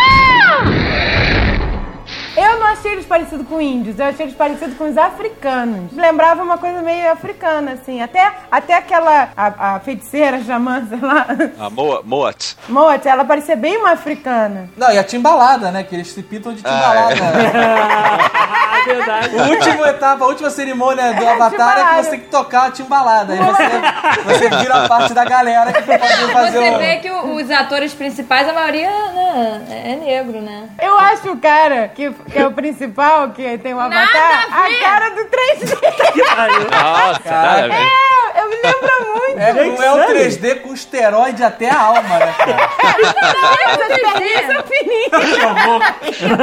Eu não achei eles parecidos com índios, eu achei eles parecidos com os africanos. Lembrava uma coisa meio africana, assim. Até, até aquela, a, a feiticeira, xamã, sei lá, A Moa, Moat. Moat, ela parecia bem uma africana. Não, e a timbalada, né? Que eles se pintam de timbalada. É verdade. A última etapa, a última cerimônia do Avatar é timbalada. que você tem que tocar a timbalada. Aí você, você vira parte da galera que pode fazer Você o... vê que o- os atores principais, a maioria né, é negro, né? Eu acho o cara que, que é o principal, que tem o Nada avatar, a a, ver. cara do três D. Nossa, cara. velho. É, eu me lembro muito. É, Gente, não é o sério? três D com esteroide até a alma, né, cara? Essas perninhas são fininhas.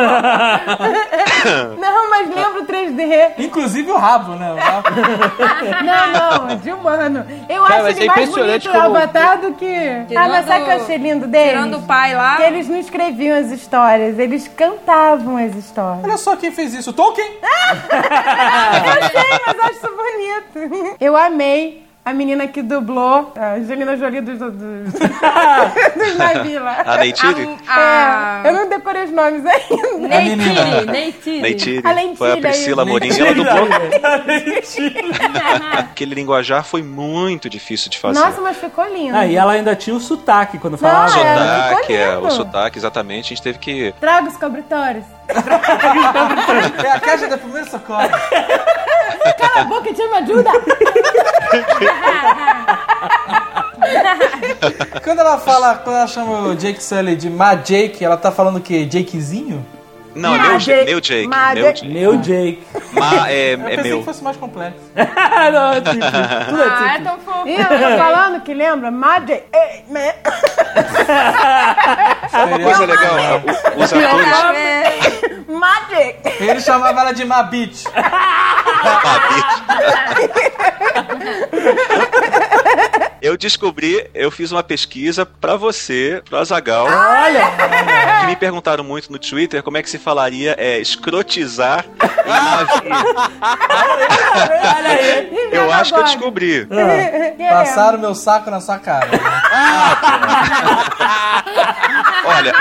Não, mas lembro o três D. Inclusive o rabo, né? O rabo. Não, não, de humano. Eu Cara, acho mas ele é mais impressionante bonito o como- Avatar do que... Ah, mas sabe o que eu achei lindo deles? Tirando o pai lá. Que eles não escreviam as histórias, eles cantavam as histórias. Olha só quem fez isso. Tolkien! Eu sei, mas eu acho isso bonito. Eu amei a menina que dublou a Angelina Jolie dos, dos, dos navios lá. A Neytiri? A... É, eu não decorei os nomes ainda. Neytiri, Neytiri. Neytiri. A Lentilha, Foi a Priscila isso. Morim. Ela dublou. Ah, Aquele linguajar foi muito difícil de fazer. Nossa, mas ficou lindo. e ela ainda tinha o sotaque quando falava. Não, é. Sotaque, ficou é, lindo. o sotaque, exatamente. A gente teve que... Traga os cobertores. É a caixa da primeira socorro. Cala a boca, tia, me ajuda. Quando ela fala, quando ela chama o Jake Sully de Ma Jake, ela tá falando o quê? Jakezinho? Não, Ma meu, Jake. meu Jake. Ma Meu Jake. Jake. Meu Jake. Ma é, Eu é pensei meu. que fosse mais complexo. Não, é simples. Tudo é Ah, é simples. tão fofo. Ih, ela tá falando que lembra? Magic. Ei, né? Uma coisa legal, o- os atores... Magic. Ele chamava ela de Ma Bitch. Eu descobri, eu fiz uma pesquisa pra você, pro Azaghal, Olha! que me perguntaram muito no Twitter como é que se falaria é, escrotizar em navio. Olha aí. Eu acho que eu agora. descobri. Passaram meu saco na sua cara. Né? Olha,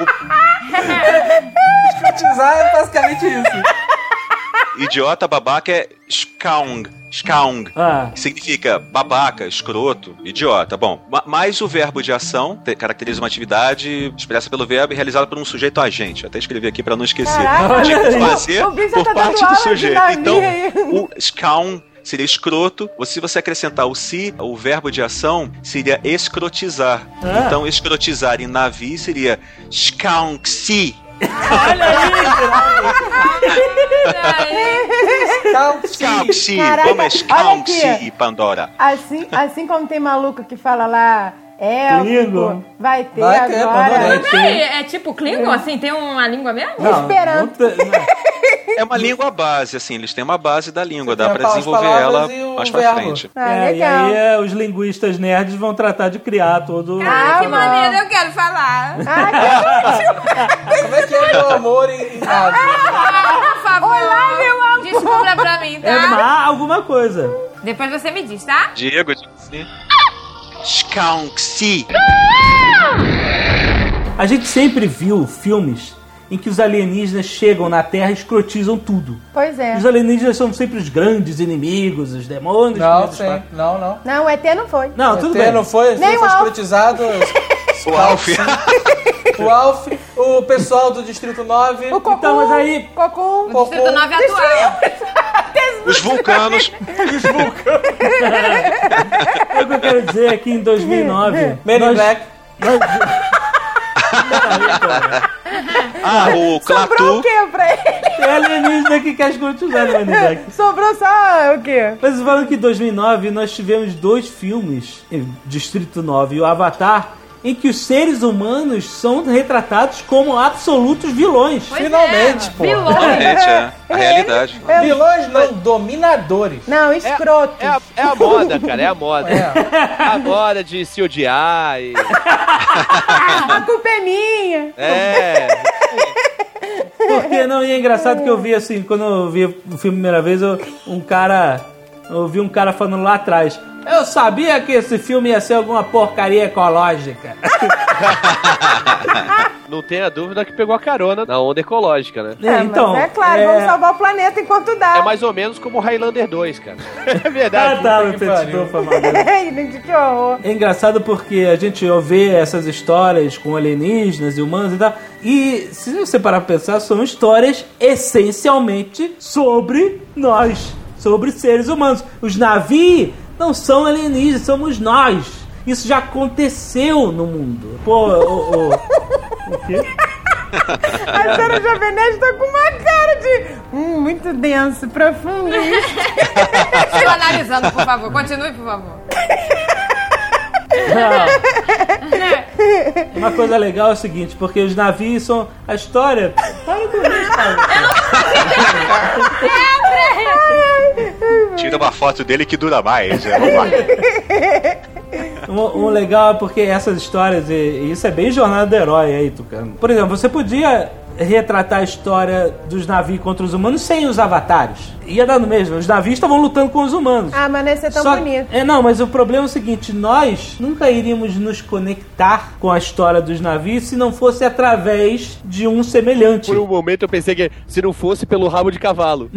Escrotizar é basicamente isso. idiota, babaca é skaung. Skaung. Ah. Que significa babaca, escroto, idiota. Bom, ma- mais o verbo de ação te- caracteriza uma atividade expressa pelo verbo e realizada por um sujeito agente. Eu até escrevi aqui pra não esquecer. Caraca. De fazer O bicho por tá dando parte aula do de sujeito. navio Então, aí. o skaung seria escroto. Se você acrescentar o si, o verbo de ação seria escrotizar. Ah. Então, escrotizar em navio seria skaung-si. Olha aí. Skaung-si. Caraca, Vamos, olha skaung-si, aqui. Pandora. Assim, assim como tem maluco que fala lá, é, Klingon. vai ter Vai ter, agora. Pandora. Peraí, é tipo Klingon, assim? Tem uma língua mesmo? Não, Esperando. não te- não. É uma língua base, assim, eles têm uma base da língua, dá tem pra as desenvolver palavras ela e o mais pra verbo. frente. Ah, É, e legal. aí é, os linguistas nerds vão tratar de criar todo... Ah, que bom. maneiro, eu quero falar. Como é que é meu amor em, em nave? Por favor. Olá, meu amor. Descubra pra mim, É tá? má alguma coisa. Depois você me diz, tá? Diego, sim. Skaung-si. A gente sempre viu filmes em que os alienígenas chegam na Terra e escrotizam tudo. Pois é. Os alienígenas são sempre os grandes inimigos, os demônios. Não, que sim. Não, não. Não, o E T não foi. Não, tudo O T bem. não foi, Nem Nem o foi Alf. escrotizado. O Alf. O Alf, o pessoal do Distrito nove. O Cocum. Então, mas aí- Cocum. O Distrito nove atual. Os vulcanos. O que eu quero dizer é que em dois mil e nove... Men in nós- Black. nós- Ah, o Sobrou o Clatu. quê pra ele? É alienígena que quer continuar no humanidade. Sobrou só o quê? Mas falando que em dois mil e nove nós tivemos dois filmes, Distrito nove e o Avatar, em que os seres humanos são retratados como absolutos vilões. Pois Finalmente, é, pô. vilões. Realmente, é a realidade. Vilões não, dominadores. Não, escroto. É a, é a moda, cara, é a moda. É. A moda de se odiar e... A culpa é minha. É... Porque não, e é engraçado que eu vi assim, quando eu vi o filme a primeira vez, eu, um cara. Eu vi um cara falando lá atrás. Eu sabia que esse filme ia ser alguma porcaria ecológica. Não tenha dúvida que pegou a carona na onda ecológica, né? É, então, mas é claro, é... vamos salvar o planeta enquanto dá. É mais ou menos como o Highlander dois, cara. É Ah, verdade. tá, puta o que Petit pariu. foi mal. Gente, que horror. É engraçado porque a gente vê essas histórias com alienígenas e humanos e tal. E se você parar pra pensar, são histórias essencialmente sobre nós, sobre seres humanos. Os navios não são alienígenas, somos nós. Isso já aconteceu no mundo. Pô, o. o, o quê? A senhora Jovenete tá com uma cara de... Hum, muito denso, profundo. Estou analisando, por favor. Continue, por favor. Não. Uma coisa legal é o seguinte, porque os navios são a história. Para com isso, cara. Tira uma foto dele que dura mais. É, vamos lá. Um, um legal é porque essas histórias, e, e isso é bem jornada do herói aí, Tucano. Por exemplo, você podia retratar a história dos navios contra os humanos sem os avatares. Ia dar no mesmo. Os navios estavam lutando com os humanos. Ah, mas não ia ser tão Só- bonito. É, não, mas o problema é o seguinte, nós nunca iríamos nos conectar com a história dos navios se não fosse através de um semelhante. Por um momento eu pensei que se não fosse pelo rabo de cavalo.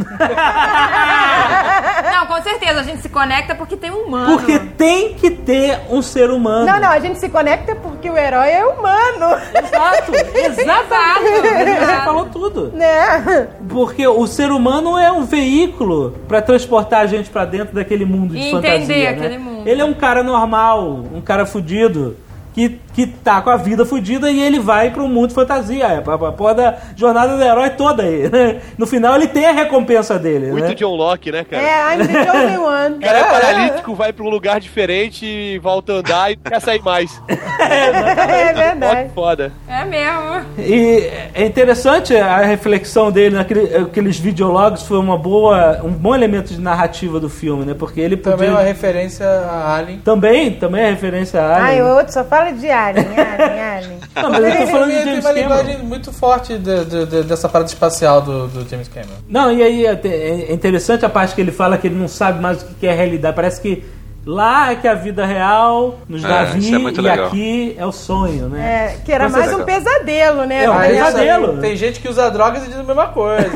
Não, com certeza. A gente se conecta porque tem um humano. Porque tem que ter um ser humano. Não, não, a gente se conecta porque o herói é humano. Exato, exatamente. Você Exato. falou tudo. Né? Porque o ser humano é um veículo pra transportar a gente pra dentro daquele mundo de E fantasia, entender né? aquele mundo. Ele é um cara normal, um cara fudido, que, que tá com a vida fudida e ele vai pro mundo de fantasia. É a, a porra da jornada do herói toda aí, né? No final ele tem a recompensa dele, Muito né? John Locke, né, cara? É, I'm the only one. O cara é paralítico, vai pra um lugar diferente e volta a andar e não quer sair mais. É verdade. Foda, foda. É mesmo. E é interessante a reflexão dele naqueles videologs, foi uma boa, um bom elemento de narrativa do filme, né? Porque ele podia... Também uma referência a Alien. Também, também é referência a Ai, Alien. o outro só fala de Alien, Alien, Alien. Não, mas eu tô falando de Tem James uma Cameron. linguagem muito forte de- de- de- dessa parada espacial do, do James Cameron. Não, e aí é é interessante a parte que ele fala que ele não sabe mais o que é a realidade. Parece que lá é que é a vida real, nos É, navios, isso é muito e legal. aqui é o sonho, né? É, que era Você- mais um pesadelo, né? É, um Pra Aí, ela. pesadelo. sabe, tem gente que usa drogas e diz a mesma coisa.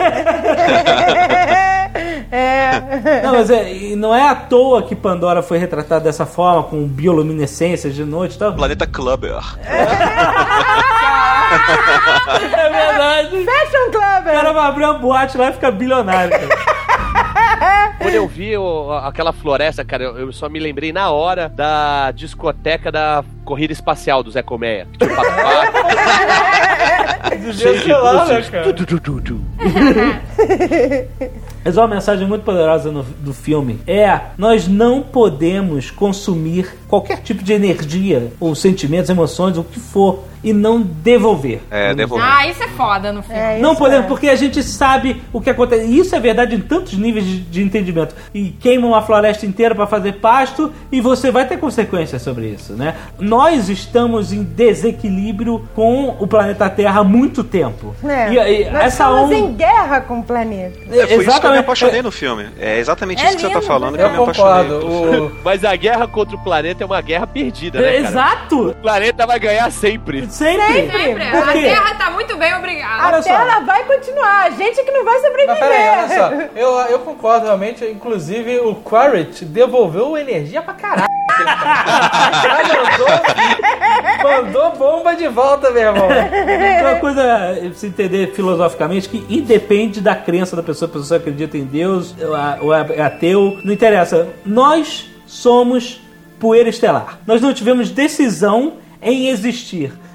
É. Não, mas é, e não é à toa que Pandora foi retratada dessa forma, com bioluminescências de noite e tal. Planeta Clubber. É verdade. Fashion Club. O cara vai abrir uma boate lá e fica bilionário, cara. Quando eu vi o- aquela floresta, cara, eu, eu só me lembrei na hora da discoteca da corrida espacial do Zé Colmeia. Que tinha um pato-pato, Do cheio jeito de que lá, né, luzes. cara? Tu, tu, tu, tu, tu. Mas uma mensagem muito poderosa no- do filme é: nós não podemos consumir qualquer tipo de energia, ou sentimentos, emoções, o que for, e não devolver. É, devolver. Ah, isso é foda no filme. É, Não isso podemos, é. porque a gente sabe o que acontece. E isso é verdade em tantos níveis de, de entendimento. E queima uma floresta inteira para fazer pasto e você vai ter consequências sobre isso, né? Nós estamos em desequilíbrio com o planeta Terra há muito tempo. É. E, e Nós essa estamos onda... em guerra com o planeta. É, foi isso que eu me apaixonei no filme. É exatamente É isso que você tá lindo, falando que Eu eu me apaixonei. concordo. O, Mas a guerra contra o planeta é uma guerra perdida, né, cara? Exato! O planeta vai ganhar sempre. Sempre! Sempre. Por A quê? Terra tá muito bem, obrigada. Olha A só. Terra vai continuar, a gente que não vai sobreviver. Mas peraí, olha só. Eu, eu concordo realmente. Inclusive, o Quaritch devolveu energia pra caralho. mandou, mandou bomba de volta, meu irmão. Uma coisa, se entender filosoficamente, que independe da crença da pessoa, a pessoa acredita em Deus ou é ateu, não interessa. Nós somos poeira estelar. Nós não tivemos decisão em existir.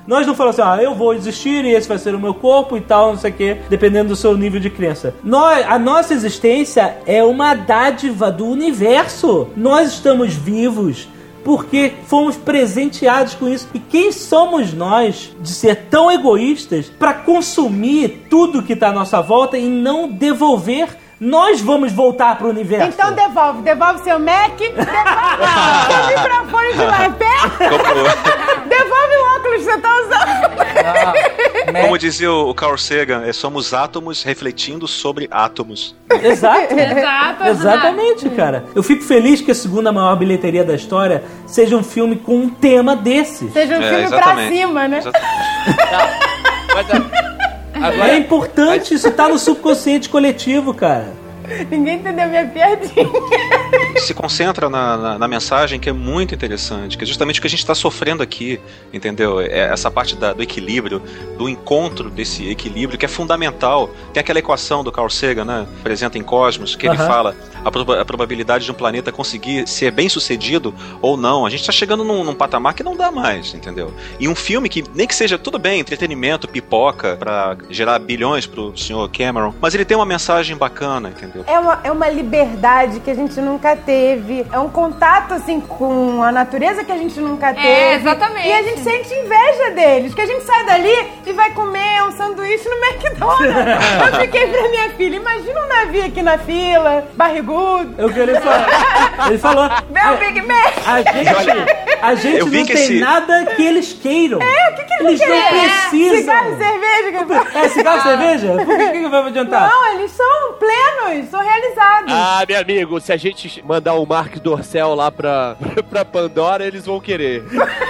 Nós não falamos assim, ah, eu vou existir e esse vai ser o meu corpo e tal, não sei o que, dependendo do seu nível de crença. Nós, a nossa existência é uma dádiva do universo. Nós estamos vivos porque fomos presenteados com isso. E quem somos nós de ser tão egoístas para consumir tudo que está à nossa volta e não devolver? Nós vamos voltar pro universo. Então devolve. Devolve seu Mac, devolve seu microfone de lapé, devolve o óculos que você tá usando. Ah, como dizia o Carl Sagan, é, somos átomos refletindo sobre átomos. Exato. Exato. Exatamente, cara. Eu fico feliz que a segunda maior bilheteria da história seja um filme com um tema desse. Seja um É, filme pra exatamente. cima, né? Não, mas, a- agora, É importante, isso tá no subconsciente coletivo, cara. Ninguém entendeu minha piadinha. Se concentra na, na, na mensagem que é muito interessante, que é justamente o que a gente está sofrendo aqui, entendeu? É essa parte da, do equilíbrio, do encontro desse equilíbrio, que é fundamental. Tem aquela equação do Carl Sagan, né, presente em Cosmos, que ele Aham. fala a, proba- a probabilidade de um planeta conseguir ser bem sucedido ou não. A gente está chegando num, num patamar que não dá mais, entendeu? E um filme que nem que seja, tudo bem, entretenimento, pipoca, para gerar bilhões pro senhor Cameron, mas ele tem uma mensagem bacana, entendeu? É uma, é uma liberdade que a gente nunca teve. É um contato, assim, com a natureza que a gente nunca teve. É, exatamente. E a gente sente inveja deles. Que a gente sai dali e vai comer um sanduíche no McDonald's. Eu fiquei pra minha filha, imagina um navio aqui na fila, barrigudo. Eu queria falar. Ele falou. Vê o Big Mac. A gente, a gente eu vi não que tem esse- nada que eles queiram. É, o que que eles Eles não querem? precisam. Cigarro e cerveja. que- É cigarro e cerveja? Por que, que vai adiantar? Não, eles são plenos, são realizados. ah, meu amigo, se a gente mandar o Mark Dorcel lá pra, pra Pandora, eles vão querer.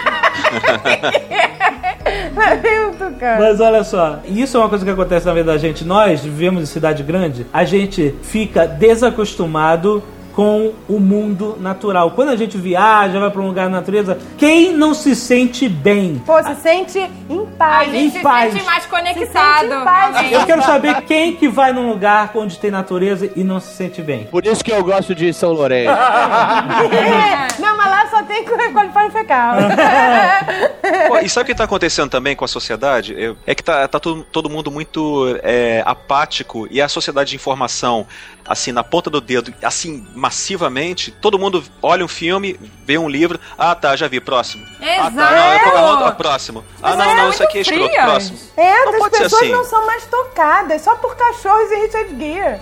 Muito, cara. Mas olha só, isso é uma coisa que acontece na vida da gente. Nós vivemos em cidade grande, a gente fica desacostumado com o mundo natural. Quando a gente viaja, vai pra um lugar na natureza, quem não se sente bem? Pô, se sente em A paz. gente se paz. sente mais Se conectado. sente em paz. realmente. Eu quero saber quem que vai num lugar onde tem natureza e não se sente bem. Por isso que eu gosto de São Lourenço. É. Não, mas lá só tem coliforme fecal. Pô, e sabe o que está acontecendo também com a sociedade? Eu- É que tá, tá todo, todo mundo muito é, apático e a sociedade de informação, assim, na ponta do dedo, assim, massivamente, todo mundo olha um filme, vê um livro, ah tá, já vi, próximo. Ah tá, não, é Pocahontas, ah, próximo. Ah não, não, isso aqui é escroto, frias. próximo. É, Não as pode ser pessoas assim. não são mais tocadas, só por cachorros e Richard Gere.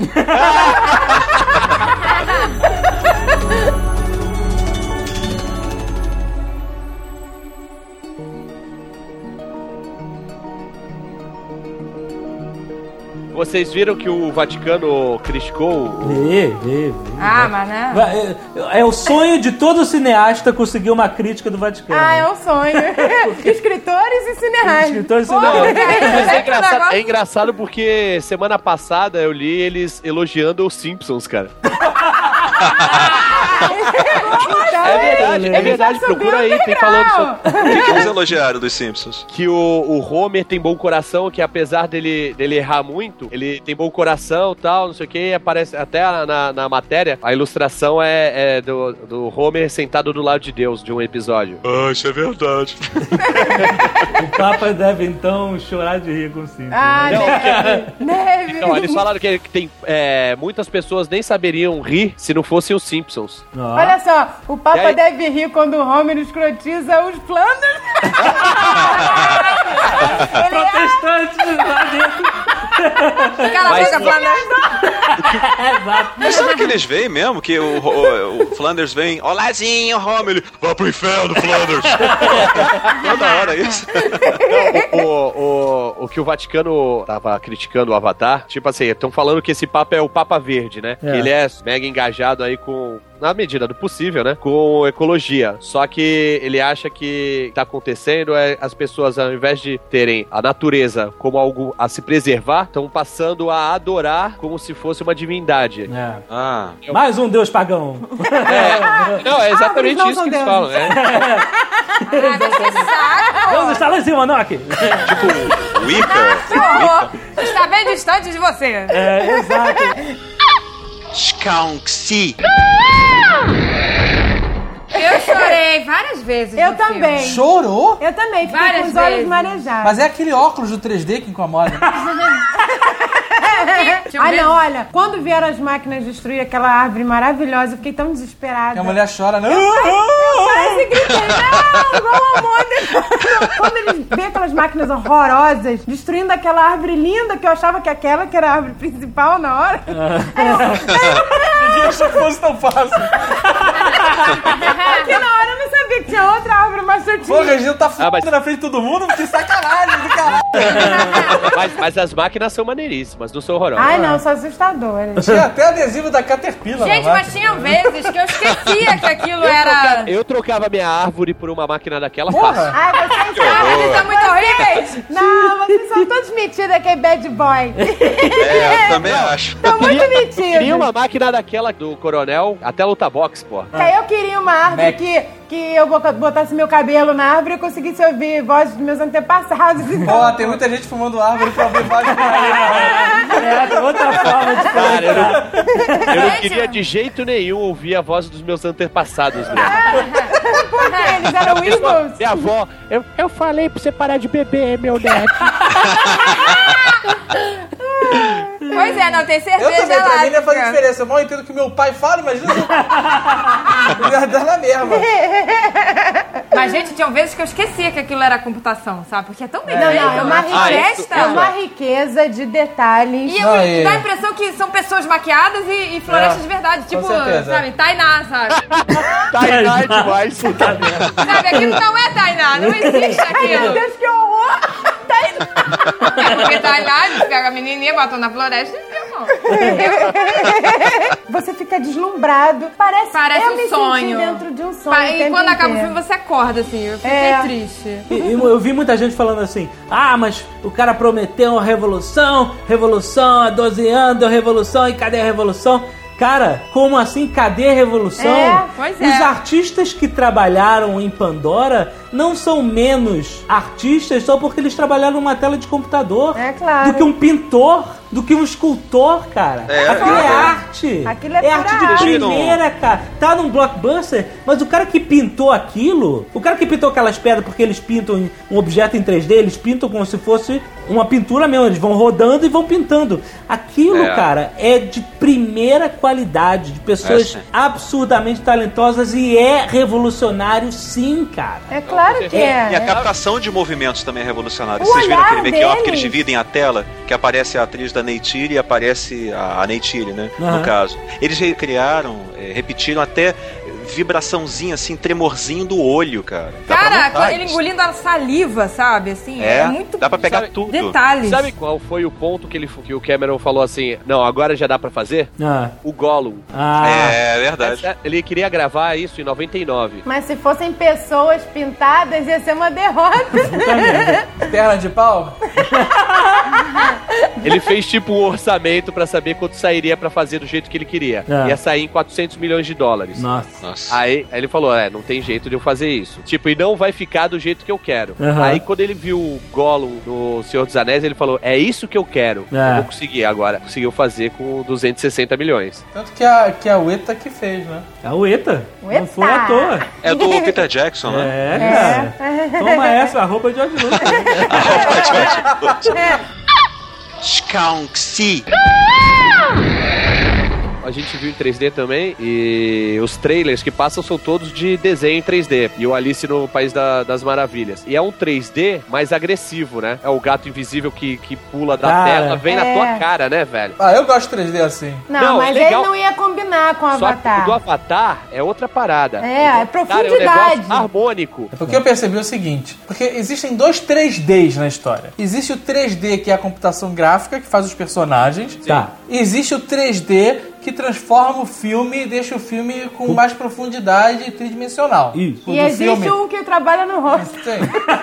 Vocês viram que o Vaticano criticou o... Vê, vê, vê. Ah, mas né? É, é o sonho de todo cineasta conseguir uma crítica do Vaticano. Ah, é um sonho. Escritores e cineastas. Escritores e Pô, cineastas. cara, Mas é que engraçado, negócio- é engraçado porque semana passada eu li eles elogiando os Simpsons, cara. É verdade, é verdade, procura aí, tem falando sobre... O que, que eles elogiaram dos Simpsons? Que o, o Homer tem bom coração, que apesar dele, dele errar muito, ele tem bom coração e tal, não sei o que, aparece até na, na matéria, a ilustração é, é do, do Homer sentado do lado de Deus, de um episódio. Ah, isso é verdade. O Papa deve então chorar de rir com o Simpsons. Ah, Não, neve. Neve. Não, eles falaram que que tem é, muitas pessoas nem saberiam rir se não fossem os Simpsons. Ó. Olha só, o Papa E aí? deve rir quando o Homer escrotiza os Flanders. Ele é... Protestantes lá dentro. Cala a Mas- boca, Flanders. Exato. Mas será que eles veem mesmo? Que o, o, o Flanders vem, olazinho, Homer, ele, vá pro inferno, Flanders. Toda hora isso. Não, o, o, o que o Vaticano tava criticando o Avatar, tipo assim, estão falando que esse Papa é o Papa Verde, né? É. Que ele é mega engajado aí com... Na medida do possível, né? Com ecologia. Só que ele acha que o que tá acontecendo é as pessoas, ao invés de terem a natureza como algo a se preservar, estão passando a adorar como se fosse uma divindade. É. Ah, Mais um deus pagão. É, não, é exatamente Árvores não isso são que eles deuses. falam, né? Deus está lá em cima, Nock. tipo, Wicca. Que horror. Está bem distante de você. É, exato. Skunksy. Eu chorei várias vezes. Eu no filme. também. Chorou? Eu também, fiquei Várias com os olhos vezes. marejados. Mas é aquele óculos do três D que incomoda. Tinha um Ah, medo. não, olha, quando vieram as máquinas destruir aquela árvore maravilhosa, eu fiquei tão desesperada. E a mulher chora, não. Quase gritei, não, igual um amor. Quando eles vê aquelas máquinas horrorosas destruindo aquela árvore linda, que eu achava que aquela que era a árvore principal na hora. Ninguém achou que fosse tão fácil. Porque na hora eu não sabia que tinha outra árvore mais Pô, certinha. o Regina tá f*** Ah, mas- na frente de todo mundo, que sacanagem do caralho. Mas, mas as máquinas são maneiríssimas, não são horrorosas. Ai, não, são assustadoras. Tinha até adesivo da Caterpillar. Gente, na mas máquina. tinham vezes que eu esquecia que aquilo Eu era... trocava, eu trocava minha árvore por uma máquina daquela Porra. fácil. Ai, vocês Ah, eles são muito horríveis. Não, vocês são todos metidos que é bad boy. É, eu também acho. São muito Eu metidos. queria uma máquina daquela do coronel até luta boxe, pô. Aí eu queria uma árvore Mac. que, que eu botasse meu cabelo na árvore e conseguisse ouvir vozes dos meus antepassados. Então. Ó, tem muita gente fumando árvore pra ouvir voz de Maria. É, tem outra forma de falar. Cara, eu não, eu não queria de jeito nenhum ouvir a voz dos meus antepassados, né? Por quê? Eles eram Eagles? Minha avó, eu, eu falei pra você parar de beber, meu neto. Pois é, não tem Eu certeza também, pra lá. mim não faz diferença. Eu mal entendo que meu pai fala, imagina. Ia dar na mesma. Mas, gente, tinham vezes que eu esquecia que aquilo era computação, sabe? Porque é tão bem Não, feito. não, é uma, Ah, riqueza, isso- é uma riqueza de detalhes. E eu, Não, e- dá a impressão que são pessoas maquiadas e, e florestas É, de verdade. com Tipo, certeza. sabe, Tainá, sabe? Tainá é demais. Sabe, aquilo não é Tainá, não existe Ai, meu aquilo. Deus, que horror! É porque Tainá, eles pegam a menininha, botam na floresta e filmam. Você fica deslumbrado. Parece, Parece eu um me sonho. senti dentro de um sonho. o E tempo quando acaba o inteiro. filme, você acorda, assim. Eu fiquei É. triste. E- e Eu vi muita gente falando assim: ah, mas o cara prometeu uma revolução, revolução há doze anos, deu revolução, e cadê a revolução? Cara, como assim? Cadê a revolução? É, pois é. Os artistas que trabalharam em Pandora não são menos artistas só porque eles trabalharam numa tela de computador. É claro. Do que um pintor, do que um escultor, cara. É, Aquilo é, é. arte. Aquilo é é arte de pura arte. primeira, cara. Tá num blockbuster, mas o cara que pintou aquilo, o cara que pintou aquelas pedras porque eles pintam em- um objeto em três D, eles pintam como se fosse uma pintura mesmo. Eles vão rodando e vão pintando. Aquilo, É. cara, é de primeira qualidade, de pessoas É, sim. absurdamente talentosas e é revolucionário sim, cara. É claro que é. E a captação de movimentos também é revolucionária. O Vocês viram olhar aquele make-off que deles. eles dividem a tela, que aparece a atriz da Neytiri e aparece a, a Neytiri, né? Aham. No caso. Eles recriaram, é, repetiram até vibraçãozinha, assim, tremorzinho do olho, cara. Dá pra Cara, notar ele isso. engolindo a saliva, sabe? Assim, é, É, muito... dá pra pegar sabe, tudo. Detalhes. Sabe qual foi o ponto que, ele, que o Cameron falou assim, não, agora já dá pra fazer? Ah, O Gollum. ah. É, verdade. Ele queria gravar isso em noventa e nove. Mas se fossem pessoas pintadas, ia ser uma derrota. Perna de pau? Ele fez tipo um orçamento pra saber quanto sairia pra fazer do jeito que ele queria. Ah. Ia sair em quatrocentos milhões de dólares. Nossa. Nossa. Aí, aí ele falou, é, não tem jeito de eu fazer isso. Tipo, e não vai ficar do jeito que eu quero. Aham. Aí quando ele viu o Gollum no Senhor dos Anéis, ele falou, é isso que eu quero. É. Eu vou conseguir agora. Conseguiu fazer com duzentos e sessenta milhões. Tanto que a, que a Ueta que fez, né? É o ETA. Ueta. Não foi à toa. É do Peter Jackson, né? É, cara. Toma essa, a roupa de George Lucas. Skunksy. A gente viu em três D também, e os trailers que passam são todos de desenho em três D. E o Alice no País da- das Maravilhas. E é um três D mais agressivo, né? É o gato invisível que, que pula da Cara. tela, vem É. na tua cara, né, velho? Ah, eu gosto de três D assim. Não, Não, mas é legal. ele não ia combinar com o Só que Avatar. o do Avatar é outra parada. É, O do é Avatar profundidade. É um negócio harmônico. É porque eu percebi o seguinte, porque existem dois três Ds na história. Existe o três D, que é a computação gráfica, que faz os personagens. Tá. E existe o três D, que transforma o filme e deixa o filme com mais profundidade tridimensional. Isso. O E do existe filme. um que trabalha no rosto. Sim.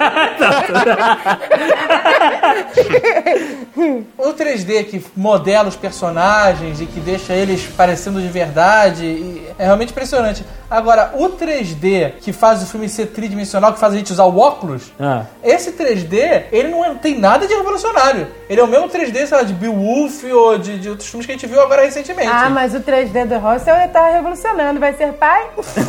O três D que modela os personagens e que deixa eles parecendo de verdade e é realmente impressionante. Agora, o três D que faz o filme ser tridimensional, que faz a gente usar o óculos, Ah. esse três D, ele não é- tem nada de revolucionário. Ele é o mesmo três D, sei lá, de Beowulf ou de, de outros filmes que a gente viu agora recentemente. Ah, mas o três D do Russell tá revolucionando. Vai ser pai?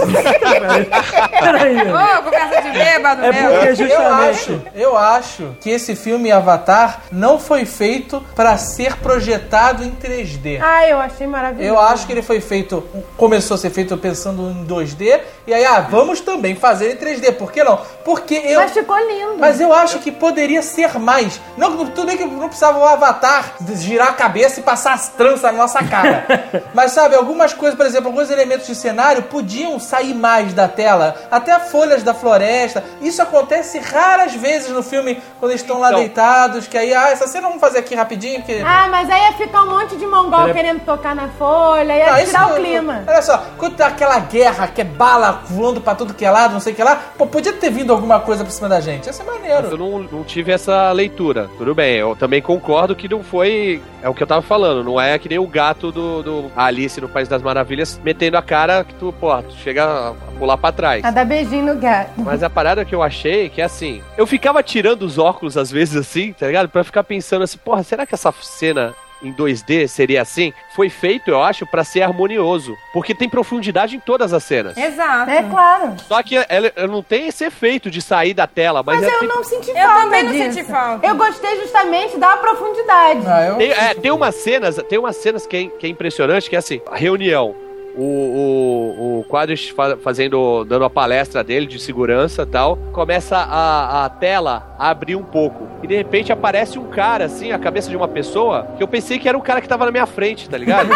Peraí. Ô, conversa de bêbado, É meu. porque Eu justamente... acho, eu acho que esse filme Avatar não foi feito pra ser projetado em três D. Ah, eu achei maravilhoso. Eu acho que ele foi feito, começou a ser feito pensando em dois D, e aí, ah, vamos também fazer em três D, por que não? Porque eu... Mas ficou lindo. Mas eu acho que poderia ser mais. Não, tudo bem que não precisava o Avatar girar a cabeça e passar as tranças na nossa cara. Mas sabe, algumas coisas, por exemplo, alguns elementos de cenário podiam sair mais da tela. Até folhas da floresta. Isso acontece raras vezes no filme, quando eles estão lá Então. deitados, que aí, ah, essa cena vamos fazer aqui rapidinho, porque... Ah, mas aí ia ficar um monte de mongol Ele é- querendo tocar na folha, ia Não, isso tirar não- o clima. Olha só, quando tá aquela guerra, que é bala voando pra tudo que é lado, não sei o que lá, pô, podia ter vindo alguma coisa por cima da gente. Ia ser maneiro. Eu não, não tive essa leitura. Tudo bem, eu também concordo que não foi. É o que eu tava falando, não é que nem o gato do, do Alice no País das Maravilhas metendo a cara que tu, pô, tu chega a pular pra trás. A dar beijinho no gato. Mas a parada que eu achei que é assim, eu ficava tirando os óculos às vezes assim, tá ligado? Pra ficar pensando assim, porra, será que essa cena em dois D seria assim? Foi feito, eu acho, pra ser harmonioso. Porque tem profundidade em todas as cenas. Exato. É claro. Só que ela, ela não tem esse efeito de sair da tela, mas, Mas ela eu tem, não senti Eu falta também não disso. senti falta. Eu gostei justamente da profundidade. Ah, eu... tem, é, tem umas cenas, tem umas cenas que é, que é impressionante, que é assim, a reunião. O, o, o Quadris fa- fazendo, dando a palestra dele de segurança e tal, começa a, a tela a abrir um pouco. E de repente aparece um cara, assim, a cabeça de uma pessoa, que eu pensei que era o cara que tava na minha frente, tá ligado?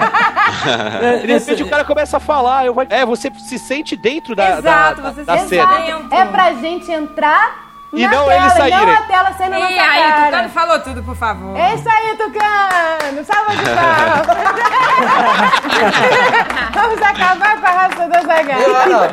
E de repente o cara começa a falar. Eu, é, você se sente dentro da, Exato, da, você da se cena. sente- É pra gente entrar E na não tela, eles saírem. não a tela saindo na E nossa aí, cara. Tucano falou tudo, por favor. É isso aí, Tucano! Salva de palmas! Vamos acabar com a raça da Zagal. Eu, não.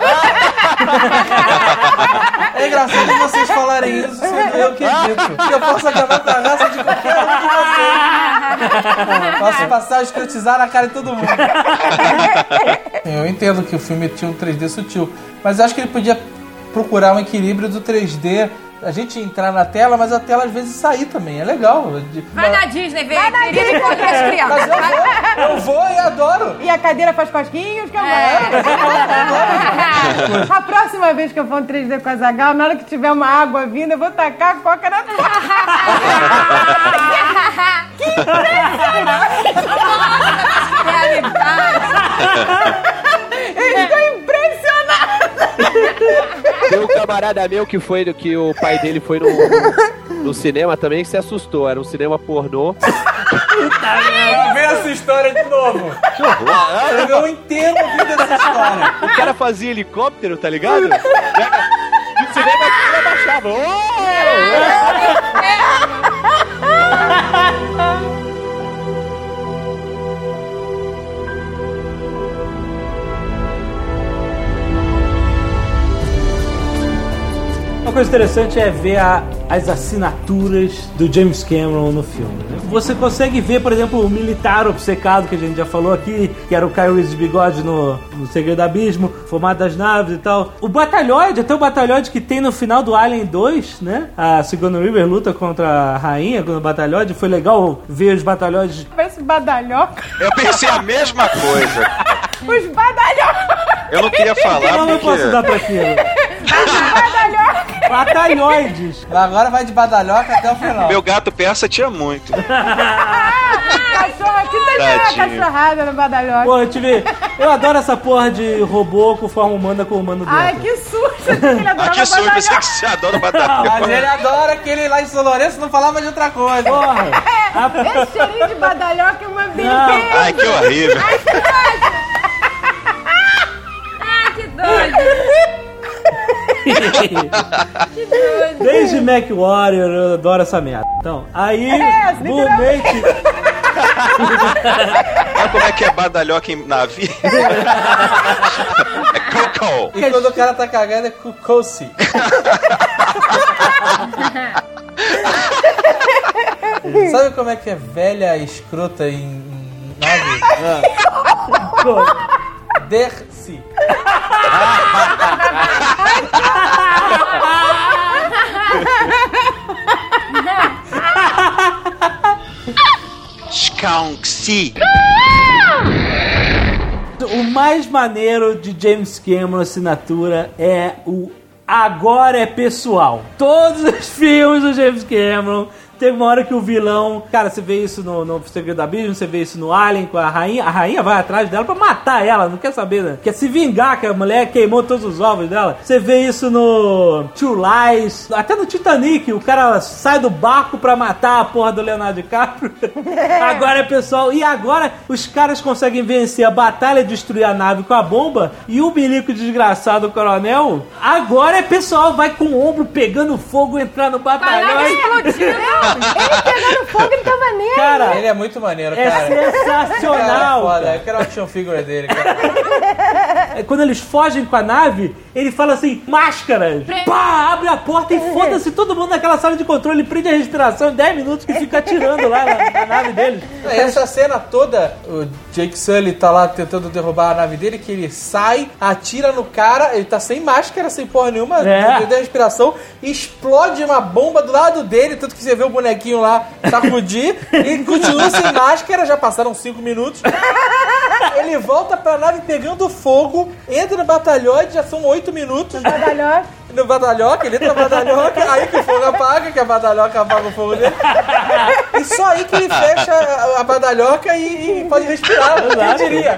É engraçado vocês falarem isso, sendo eu que edito. Que eu posso acabar com a raça de qualquer um de vocês. Posso passar a escrotizar na cara de todo mundo. Eu entendo que o filme tinha um três D sutil, mas eu acho que ele podia procurar um equilíbrio do três D. A gente entrar na tela, mas a tela às vezes sair também. É legal. Vai na Disney, vem, querida, e colher as crianças. Mas eu vou, eu vou e adoro. E a cadeira faz cosquinhos que eu É. vou. A próxima vez que eu for um três D com a Zagal, na hora que tiver uma água vindo, eu vou tacar a coca na tela. Eu estou impressionada. Tem um camarada meu que foi que o pai dele foi no, no cinema também que se assustou. Era um cinema pornô. Vem essa história de novo. Eu não entendo ouvindo essa história. O cara fazia helicóptero, tá ligado? E o cinema inteiro abaixava. Oh! Uma coisa interessante é ver a- as assinaturas do James Cameron no filme, né? Você consegue ver, por exemplo, o militar obcecado, que a gente já falou aqui, que era o Kyle Reese de bigode no, no Segredo do Abismo, Formato das Naves e tal. O Batalhoide, até o Batalhoide que tem no final do Alien dois, né? A Sigourney Weaver luta contra a rainha no Batalhoide. Foi legal ver os Batalhoides. Parece badalhoca. Eu pensei a mesma coisa. Os badalhocas. Eu não queria falar Não, eu posso dar porque... pra aquilo. Batalhoides. Agora vai de badalhoca até o final. Meu gato persa tinha muito. Cachorro, aqui tem uma Tadinho. cachorrada no badalhoca. Porra, eu tive... Eu adoro essa porra de robô com forma humana com humano dentro. Ai, que susto. Ele Ah, adorava que susto, pensei badalhoca. que você adora Mas badalhoca. ele adora aquele lá em São Lourenço não falava de outra coisa. Porra. A- Esse cheirinho de badalhoca é uma beleza. Ai, que horrível. Ah, que doido. Desde Mac Warrior eu adoro essa merda. Então, aí, É, realmente. Olha como é que é badalhoca em navio. É coco. E quando o cara tá cagando é cucossi. Sabe como é que é velha escrota em, em nave? Perder-se. Skunk-se. O mais maneiro de James Cameron assinatura é o agora é pessoal. Todos os filmes do James Cameron teve uma hora que o vilão... Cara, você vê isso no, no Segredo do Abismo, você vê isso no Alien com a rainha. A rainha vai atrás dela pra matar ela, não quer saber, né? Quer se vingar, que a mulher queimou todos os ovos dela. Você vê isso no True Lies, até no Titanic, o cara sai do barco pra matar a porra do Leonardo DiCaprio. Agora é pessoal. E agora os caras conseguem vencer a batalha, destruir a nave com a bomba, e o milico desgraçado, o coronel, agora é pessoal, vai com o ombro pegando fogo, entrar no batalhão. Ele pegando fogo, ele tava nele. Cara, Ele é muito maneiro, é cara. sensacional. Cara, é foda. cara. Eu quero a action figure dele, cara. É, quando eles fogem com a nave, ele fala assim, máscaras! Pá, abre a porta e foda-se todo mundo naquela sala de controle, prende a respiração em dez minutos e fica atirando lá na, na nave deles. Essa cena toda, o Jake Sully tá lá tentando derrubar a nave dele, que ele sai, atira no cara, ele tá sem máscara, sem porra nenhuma, É. perdeu a respiração, explode uma bomba do lado dele, tanto que você vê o bonequinho lá sacudir, e continua sem máscara, já passaram cinco minutos. Ele volta pra nave pegando fogo, entra no batalhões, já são oito minutos. Badalhoca. No badalhoca, ele entra no badalhoca, aí que o fogo apaga, que a badalhoca apaga o fogo dele. E só aí que ele fecha a, a badalhoca e, e pode respirar, quem diria?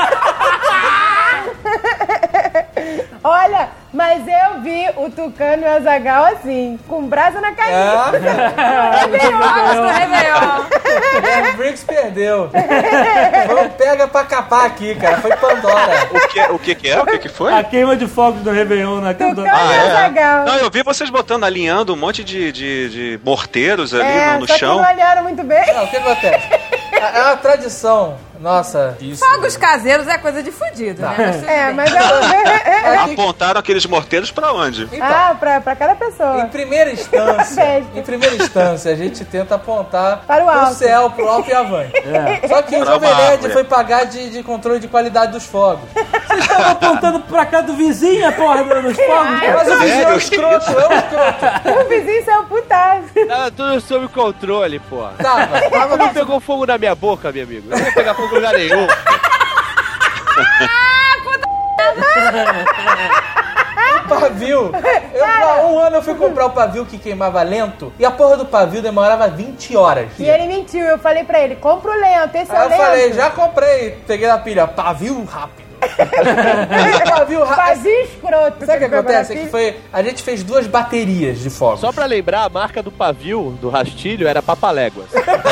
Olha, mas eu vi o Tucano e o Azaghal assim, com brasa na cabeça. Vamos pro Réveillon. É, o Briggs perdeu. Foi um pega pra capar aqui, cara. Foi Pandora. O que, o que que é? O que que foi? A queima de fogos do Réveillon na casa do... Tucano Ah, e é? Azaghal. Não, eu vi vocês botando, alinhando um monte de, de, de morteiros ali É, no, no só chão. que não olharam muito bem. Não, o que acontece? É é uma tradição. Nossa, isso. Fogos caseiros é coisa de fudido, né? Mas tudo É, bem. mas eu... Apontaram aqueles morteiros pra onde? Então, Ah, pra, pra cada pessoa. em primeira instância, Festa. em primeira instância, a gente tenta apontar Para o pro alto. céu, pro alto e avante. É. Só que o Pra Jovem uma Nerd árvore. foi pagar de, de controle de qualidade dos fogos. Vocês estavam apontando pra cá do vizinho, a porra dos fogos. Mas o vizinho é um Sério? escroto, é um escroto. O vizinho saiu putaço. Tava tudo sob controle, pô. Tava, tava Não pegou fogo na minha boca, meu amigo. Não ia pegar fogo em lugar nenhum. o pavio. Eu, há um ano eu fui comprar o pavio que queimava lento e a porra do pavio demorava vinte horas. E ele mentiu, eu falei pra ele, compra o lento, esse é Aí o eu lento. falei, já comprei, peguei na pilha, pavio rápido. pavio rápido. Fazia escroto. Sabe o que Você acontece? É pegou que foi. A gente fez duas baterias de fogos. Só pra lembrar, a marca do pavio, do rastilho, era Papaléguas.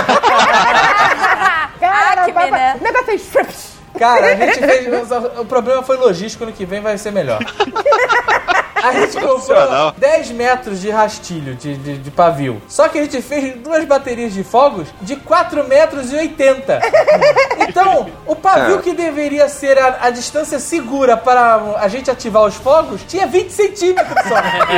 Cara, Acme, papai- né? O negócio fez... Cara, a gente fez. O problema foi logístico, ano que vem vai ser melhor. A gente comprou Sensacional. dez metros de rastilho de, de, de pavio. Só que a gente fez duas baterias de fogos de quatro metros e oitenta. Então, o pavio É. que deveria ser a, a distância segura para a gente ativar os fogos tinha vinte centímetros só.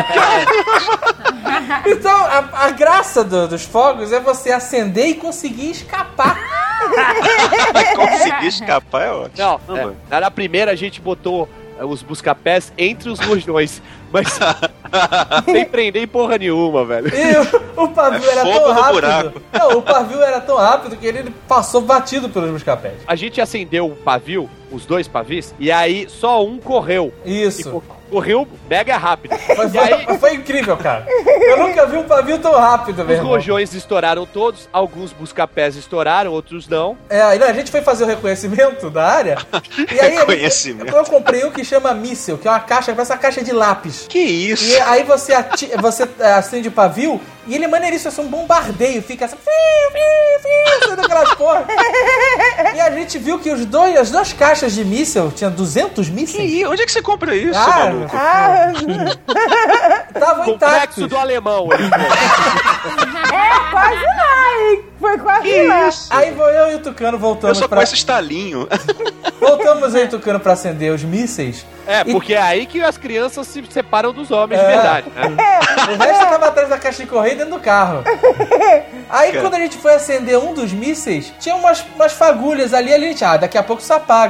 Então, a, a graça do- dos fogos é você acender e conseguir escapar. Conseguir escapar é ótimo. Não, Caramba. é, na primeira a gente botou é, os busca-pés entre os rojões, mas sem prender em porra nenhuma, velho. E o, o pavio É era fogo tão no rápido. buraco. Não, o pavio era tão rápido que ele passou batido pelos busca-pés. A gente acendeu o pavio, os dois pavis, e aí só um correu. E Isso. co- correu mega rápido. Foi, E aí foi, foi incrível, cara. Eu nunca vi um pavio tão rápido, meu os irmão. rojões estouraram todos, alguns busca-pés estouraram, outros não. É, e não, a gente foi fazer o reconhecimento da área. E aí Reconhecimento. eu comprei um que chama míssel, que é uma caixa, parece uma caixa de lápis. Que isso? E aí você, ati- você é, acende o pavio e ele é maneiríssimo, é um bombardeio, fica assim, fiu, fiu, fiu, saindo aquelas porra. E a gente viu que os dois, as duas caixas de míssel, tinha duzentos Que mísseis, isso? Onde é que você compra isso, Ah, maluco? Ah, estavam Complexo intactos. do alemão. Ele é, quase lá, hein? Foi quase Que lá. isso? Aí vou eu e o Tucano Eu voltamos só pra... conheço estalinho. Voltamos eu e o Tucano pra acender os mísseis. É, E- porque é aí que as crianças se separam dos homens É. de verdade, né? O resto tava atrás da caixa de correio dentro do carro. Aí quando a gente foi acender um dos mísseis, tinha umas, umas fagulhas ali, ali a gente, ah, daqui a pouco isso apaga.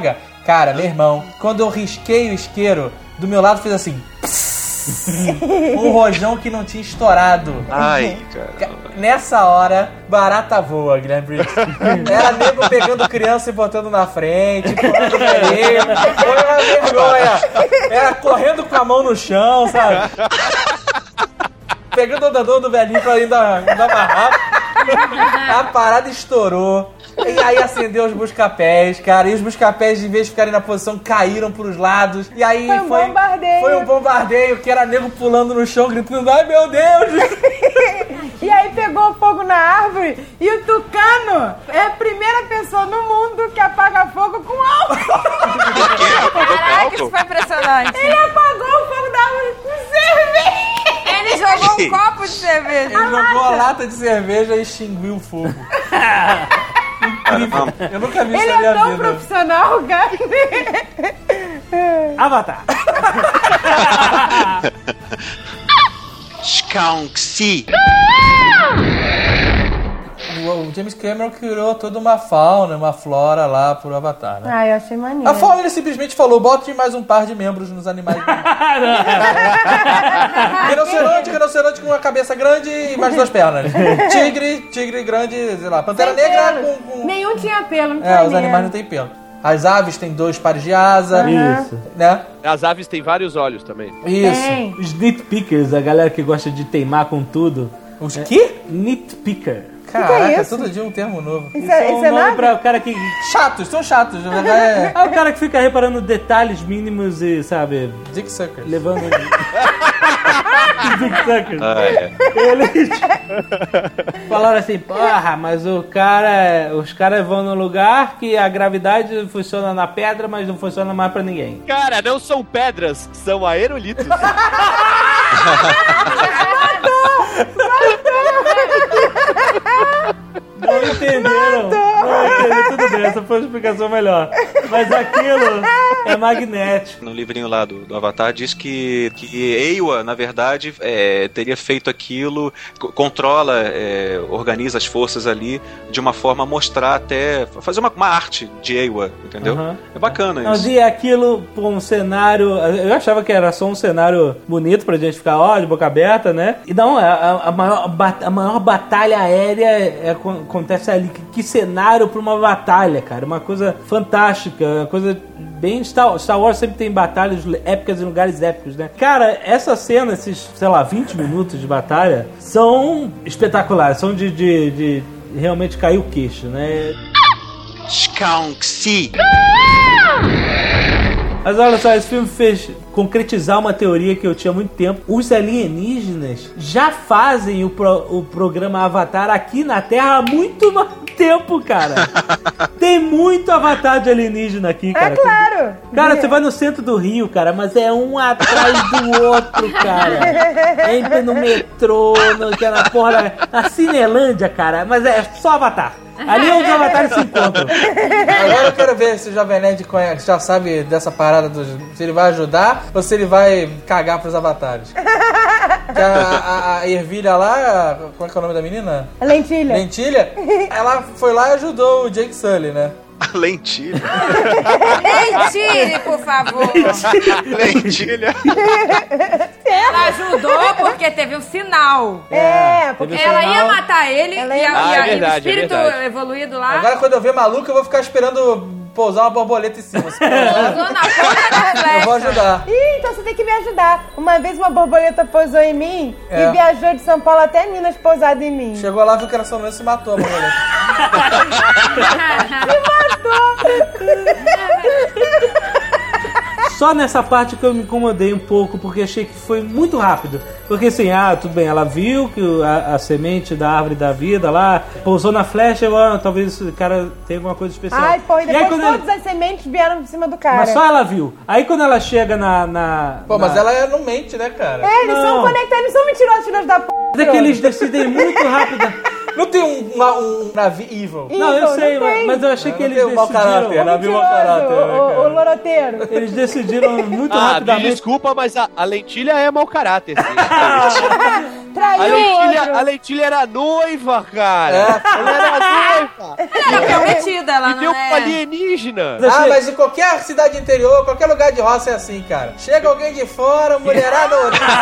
Cara, meu irmão, quando eu risquei o isqueiro, do meu lado fez assim... um rojão que não tinha estourado. Ai, cara. Nessa hora, barata voa, Guilherme Briggs. Era nego pegando criança e botando na frente, pulando velhinho. Foi uma vergonha. Era correndo com a mão no chão, sabe? Pegando o andador do velhinho pra ir dar, dar barraca. A parada estourou. E aí acendeu os busca-pés, cara. E os busca-pés, em vez de ficarem na posição, caíram pros lados. E aí Foi um foi, bombardeio. foi um bombardeio, que era nego pulando no chão, gritando, ai meu Deus! E aí pegou fogo na árvore e o tucano é a primeira pessoa no mundo que apaga fogo com álcool. Caraca, isso foi impressionante. Ele apagou o fogo da árvore com cerveja. Ele jogou um copo de cerveja. Ele jogou a lata de cerveja e extinguiu o fogo. Incrível. Eu nunca vi isso Ele na minha é tão vida. profissional, cara. Avatar. Skunk-si. O James Cameron criou toda uma fauna, uma flora lá pro Avatar, né? Ah, eu achei maneiro. A fauna ele simplesmente falou, bote mais um par de membros nos animais. Rinoceronte, rinoceronte com uma cabeça grande e mais duas pernas. Tigre, tigre grande, sei lá, pantera Sem negra pelo. com... com... Nenhum tinha pelo, não tinha É, os pelo. animais não têm pelo. As aves têm dois pares de asa, Isso. né? As aves têm vários olhos também. Isso. Tem. Os nitpickers, a galera que gosta de teimar com tudo. Os quê? Nitpicker. Caraca, isso? todo dia um termo novo. Isso é, É um isso é nome nada? pra o cara que... Chatos, são chatos. na verdade É É o cara que fica reparando detalhes mínimos e, sabe, Dick Suckers. levando... Dick Suckers. Ah, é. Eles falaram assim, porra, mas o cara, os caras vão num lugar que a gravidade funciona na pedra, mas não funciona mais pra ninguém. Cara, não são pedras, são aerolitos. Não entenderam. Não entenderam. Tudo bem, essa foi uma explicação melhor. Mas aquilo é magnético. No livrinho lá do, do Avatar diz que, que Eywa, na verdade, é, teria feito aquilo, c- controla, é, organiza as forças ali de uma forma a mostrar até, fazer uma, uma arte de Eywa, entendeu? Uhum. É bacana Não, isso. e aquilo, pô, um cenário... Eu achava que era só um cenário bonito pra gente ficar, ó, de boca aberta, né? E não, a, a, maior, bat- a maior batalha aérea é, acontece ali. Que, que cenário pra uma batalha, cara. Uma coisa fantástica, uma coisa bem... Star, Star Wars sempre tem batalhas épicas em lugares épicos, né? Cara, essa cena, esses, sei lá, vinte minutos de batalha, são espetaculares. São de, de, de realmente cair o queixo, né? Skunk-si. Mas olha só, esse filme fez concretizar uma teoria que eu tinha há muito tempo. Os alienígenas já fazem o, pro, o programa Avatar aqui na Terra há muito mais tempo, cara. Tem muito Avatar de alienígena aqui, cara. É claro. Cara, você vai no centro do Rio, cara, mas é um atrás do outro, cara. Entra no metrô, no, na porra, na Cinelândia, cara, mas é só Avatar. Ali é onde os avatares se encontram. Agora eu quero ver se o Jovem Nerd conhece, já sabe dessa parada, dos, se ele vai ajudar ou se ele vai cagar pros avatares. Que a, a, a ervilha lá, qual é, que é o nome da menina? A lentilha. Lentilha, ela foi lá e ajudou o Jake Sully, né? Lentilha. Mentire, por favor. Lentilha. Ela ajudou porque teve um sinal. É, porque teve Ela sinal. ia matar ele Ela e, ia- a- Ah, e é a- e verdade, o é espírito verdade. evoluído lá Agora quando eu ver maluco, eu vou ficar esperando pousar uma borboleta em cima. Se pousar, pousou na ponta da flecha. eu vou ajudar. Ih, então você tem que me ajudar. Uma vez uma borboleta pousou em mim É. e viajou de São Paulo até Minas pousada em mim. Chegou lá, viu que era sonância e se matou a borboleta. Só nessa parte que eu me incomodei um pouco, porque achei que foi muito rápido. Porque assim, ah, tudo bem, ela viu que o- a, a semente da árvore da vida lá pousou na flecha, ah, talvez esse cara tenha alguma coisa especial. Ai, pô, e aí, depois quando todas ele- as sementes vieram por cima do cara. Mas só ela viu. Aí quando ela chega na... na Pô, mas na- ela é- não mente, né, cara? É, eles Não. são conectados, eles são mentirosos, filhos da p. Mas é que eles decidem muito rápido. Não tem um, uma- um navio evil. Não, eu Evil, sei, não tem. mas eu achei que Não eles tem um mau caráter, decidiram... né? Navio mau caráter, né, o, o, cara? o loroteiro. Eles decidiram muito Ah, me rapidamente. desculpa, mas a, a lentilha é mau caráter, sim. Traiu A o Leitilha, outro. a Leitilha era noiva, cara. Ela era noiva. Ela era prometida, ela E deu não um é... alienígena. Ah, mas em qualquer cidade interior, qualquer lugar de roça é assim, cara. Chega alguém de fora, mulherada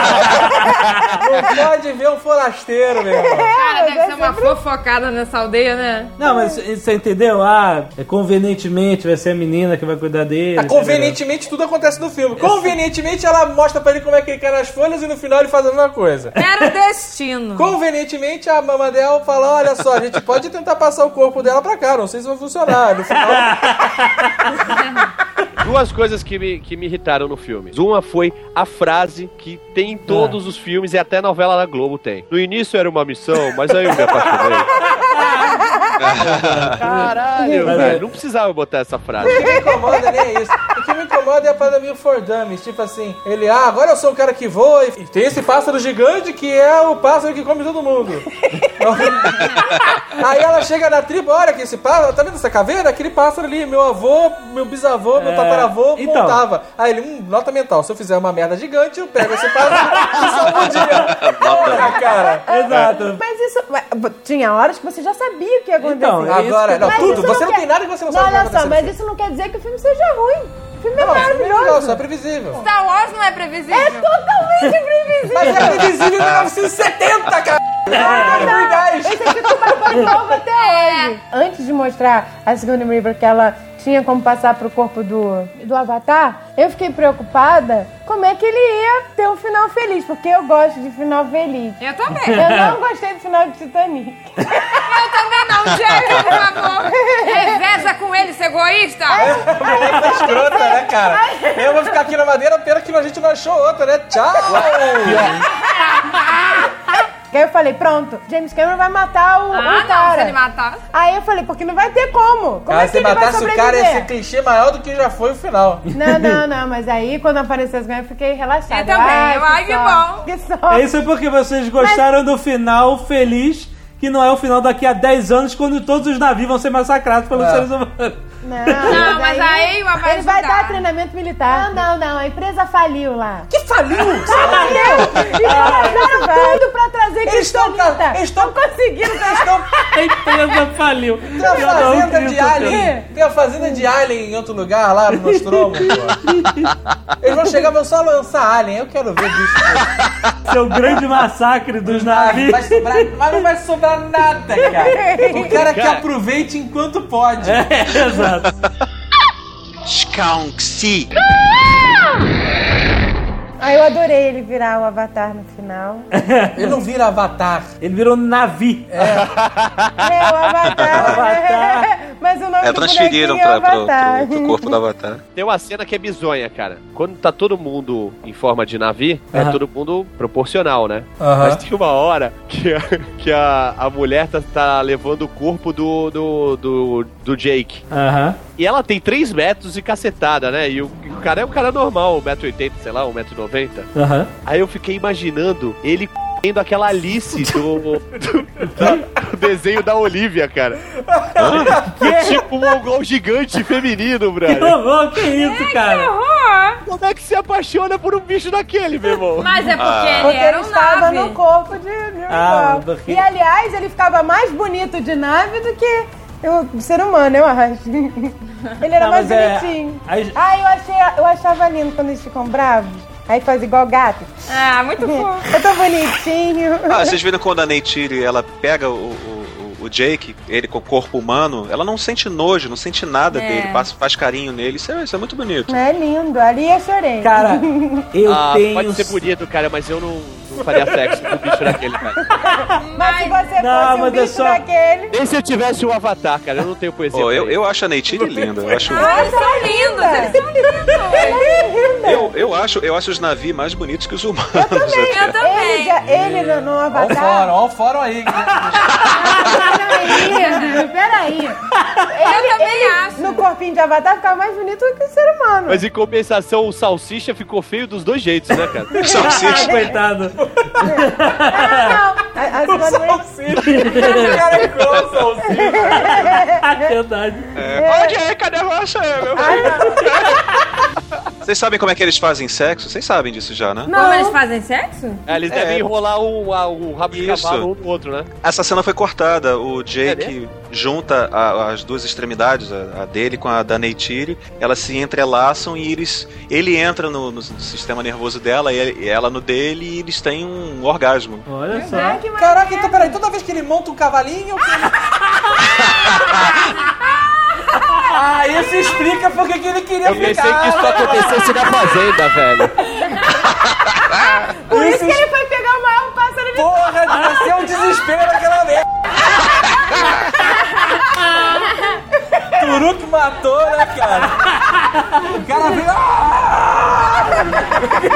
não pode ver um forasteiro, meu irmão. Cara, deve ser uma fofocada nessa aldeia, né? Não, mas você entendeu? Ah, é convenientemente vai ser a menina que vai cuidar dele. Ah, convenientemente tudo acontece no filme. Convenientemente ela mostra pra ele como é que ele cai nas folhas e no final ele faz a mesma coisa. Era o destino. Convenientemente a Mamadel fala, olha só, a gente pode tentar passar o corpo dela pra cá, não sei se vai funcionar. No final... Duas coisas que me, que me irritaram no filme. Uma foi a frase que tem em todos os filmes e até novela da Globo tem. No início era uma missão, mas aí eu me apaixonei. Caralho, velho. Não precisava botar essa frase. O que me incomoda nem é isso. O que me incomoda é a parada meio for dummies. Tipo assim, ele, ah, agora eu sou um cara que voa e tem esse pássaro gigante que é o pássaro que come todo mundo. Aí ela chega na tribo, olha que esse pássaro, tá vendo essa caveira? Aquele pássaro ali, meu avô, meu bisavô, meu É, tataravô então. montava. Aí ele, hum, nota mental, se eu fizer uma merda gigante, eu pego esse pássaro e salvo o dia. Porra, cara. Exato. Mas isso... ué, tinha horas que você já sabia o que ia acontecer. Então, é isso Agora, que- não, Mas tudo. isso Você não quer- tem nada que você não Não, sabe o que vai olha só, acontecer. mas isso não quer dizer que o filme seja ruim. O filme é Não, isso é maravilhoso. legal, só é previsível. Star Wars não é previsível. É totalmente previsível. Mas é previsível em mil novecentos e setenta, cara. Não, esse aqui tu vai novo até hoje. Antes de mostrar a Sigourney Weaver que ela tinha como passar pro corpo do, do Avatar, eu fiquei preocupada como é que ele ia ter um final feliz, porque eu gosto de final feliz. Eu também. Eu não gostei do final de Titanic. Eu também não, Jack, por favor. Reveza com ele, seu egoísta. Mulher tá escrota, né, cara? Eu vou ficar aqui na madeira, pena que a gente não achou outra, né? Tchau! Aí eu falei, pronto, James Cameron vai matar o, Ah, o não, cara. se ele matar. Aí eu falei, porque não vai ter como. Como Cara, é que se ele vai matasse o sobreviver? cara, ia ser clichê maior do que já foi o final. Não, não, não, mas aí quando apareceu as ganhas eu fiquei relaxada. Eu também, eu, ai, que sorte, bom. Que sorte. É isso porque vocês gostaram do final feliz, que não é o final daqui a dez anos, quando todos os navios vão ser massacrados pelos É. seres humanos. Não, Não, mas aí vai ele vai ajudar. dar treinamento militar. Não, não, não, a empresa faliu lá. Que faliu? Faliu! E fizeram tudo pra trazer Eles estão... Kryptonita. Eles estão... conseguindo. Eles estão... A empresa faliu. Tem a Cada um fazenda cria de o seu Alien. tempo. Tem a fazenda de Alien em outro lugar, lá no Nostromo, pô. Eles vão chegar e vão só lançar Alien. Eu quero ver disso, pô. Seu grande massacre dos Ah, navios. vai sobrar, mas não vai sobrar nada, cara. O cara que aproveite enquanto pode. É, exato. Skunk-se. Aí eu adorei ele virar o Avatar no final. Ele não vira Avatar. Ele virou navi. É, o Avatar. Avatar. Mas o nome É, do transferiram bonequinho é o pra, pro, Avatar. pro, pro corpo do Avatar. Tem uma cena que é bizonha, cara. Quando tá todo mundo em forma de navi, é Aham. todo mundo proporcional, né? Aham. Mas tem uma hora que a, que a, a mulher tá, tá levando o corpo do, do, do, do Jake. Aham. E ela tem três metros e cacetada, né? E o, o cara é um cara normal, um metro e oitenta, sei lá, um metro e noventa. Aham. Aí eu fiquei imaginando ele tendo aquela Alice do, do, da- do desenho da Olivia, cara. Tipo um mongol gigante feminino, Que brother. horror, que isso, cara? Horror. Como é que se apaixona por um bicho daquele, meu irmão? Mas é porque Ah. ele Porque era ele um estava nave. no corpo de, de um Ah, igual. porque- E aliás, ele ficava mais bonito de nave do que o ser humano, eu acho. Ele era Não, mais mas é- bonitinho. aí- Ah, eu, achei, eu achava lindo quando eles ficam bravos. Aí faz igual gato. Ah, muito fofo. Eu tô bonitinho. Ah, vocês viram quando a Neytiri, ela pega o, o, o Jake, ele com o corpo humano, ela não sente nojo, não sente nada É. dele, passa, faz carinho nele, isso é, isso é muito bonito. É lindo. Ali eu chorei. Cara, eu Ah, tenho... pode ser bonito, cara, mas eu não, não faria sexo com um bicho daquele, cara. Mas se você Não, fosse um mas é bicho só- daquele... Nem se eu tivesse um avatar, cara, eu não tenho poesia. Pô, pra eu, isso. eu acho a Neytiri linda, eu acho... Ah, eles são lindos, eles são lindos. Ela é linda. Eu, eu, acho, eu acho os navios mais bonitos que os humanos. Eu Ele, também. já, ele no, no Olha o Avatar... fórum, olha o fórum aí. Peraí, peraí. Eu também acho. No corpinho de Avatar ficava mais bonito do que o ser humano. Mas em compensação, o salsicha ficou feio dos dois jeitos, né, cara? Ah, Salsicha. coitado. Não, a, a Sigourney- O cara é igual o salsicha. Verdade. É, pode aí, cadê você, meu filho? Vocês sabem como é que eles fazem sexo? Vocês sabem disso já, né? Como eles fazem sexo? É, eles É. devem enrolar o, a- o rabo de Isso. cavalo um no outro, né? Essa cena foi cortada. O É Jake junta a- as duas extremidades, a, a dele com a da Neytiri. Elas se entrelaçam e eles, ele entra no, no sistema nervoso dela e ele- ela no dele e eles têm um orgasmo. Olha só. É, que Caraca, então peraí, toda vez que ele monta um cavalinho. Ah, isso explica porque que ele queria Eu pensei ficar. que isso acontecesse na fazenda, velho. Por isso que ele foi pegar o maior pássaro de... Porra, devia ser um desespero aquela merda. Turuk matou, né, cara? O cara veio. Ah!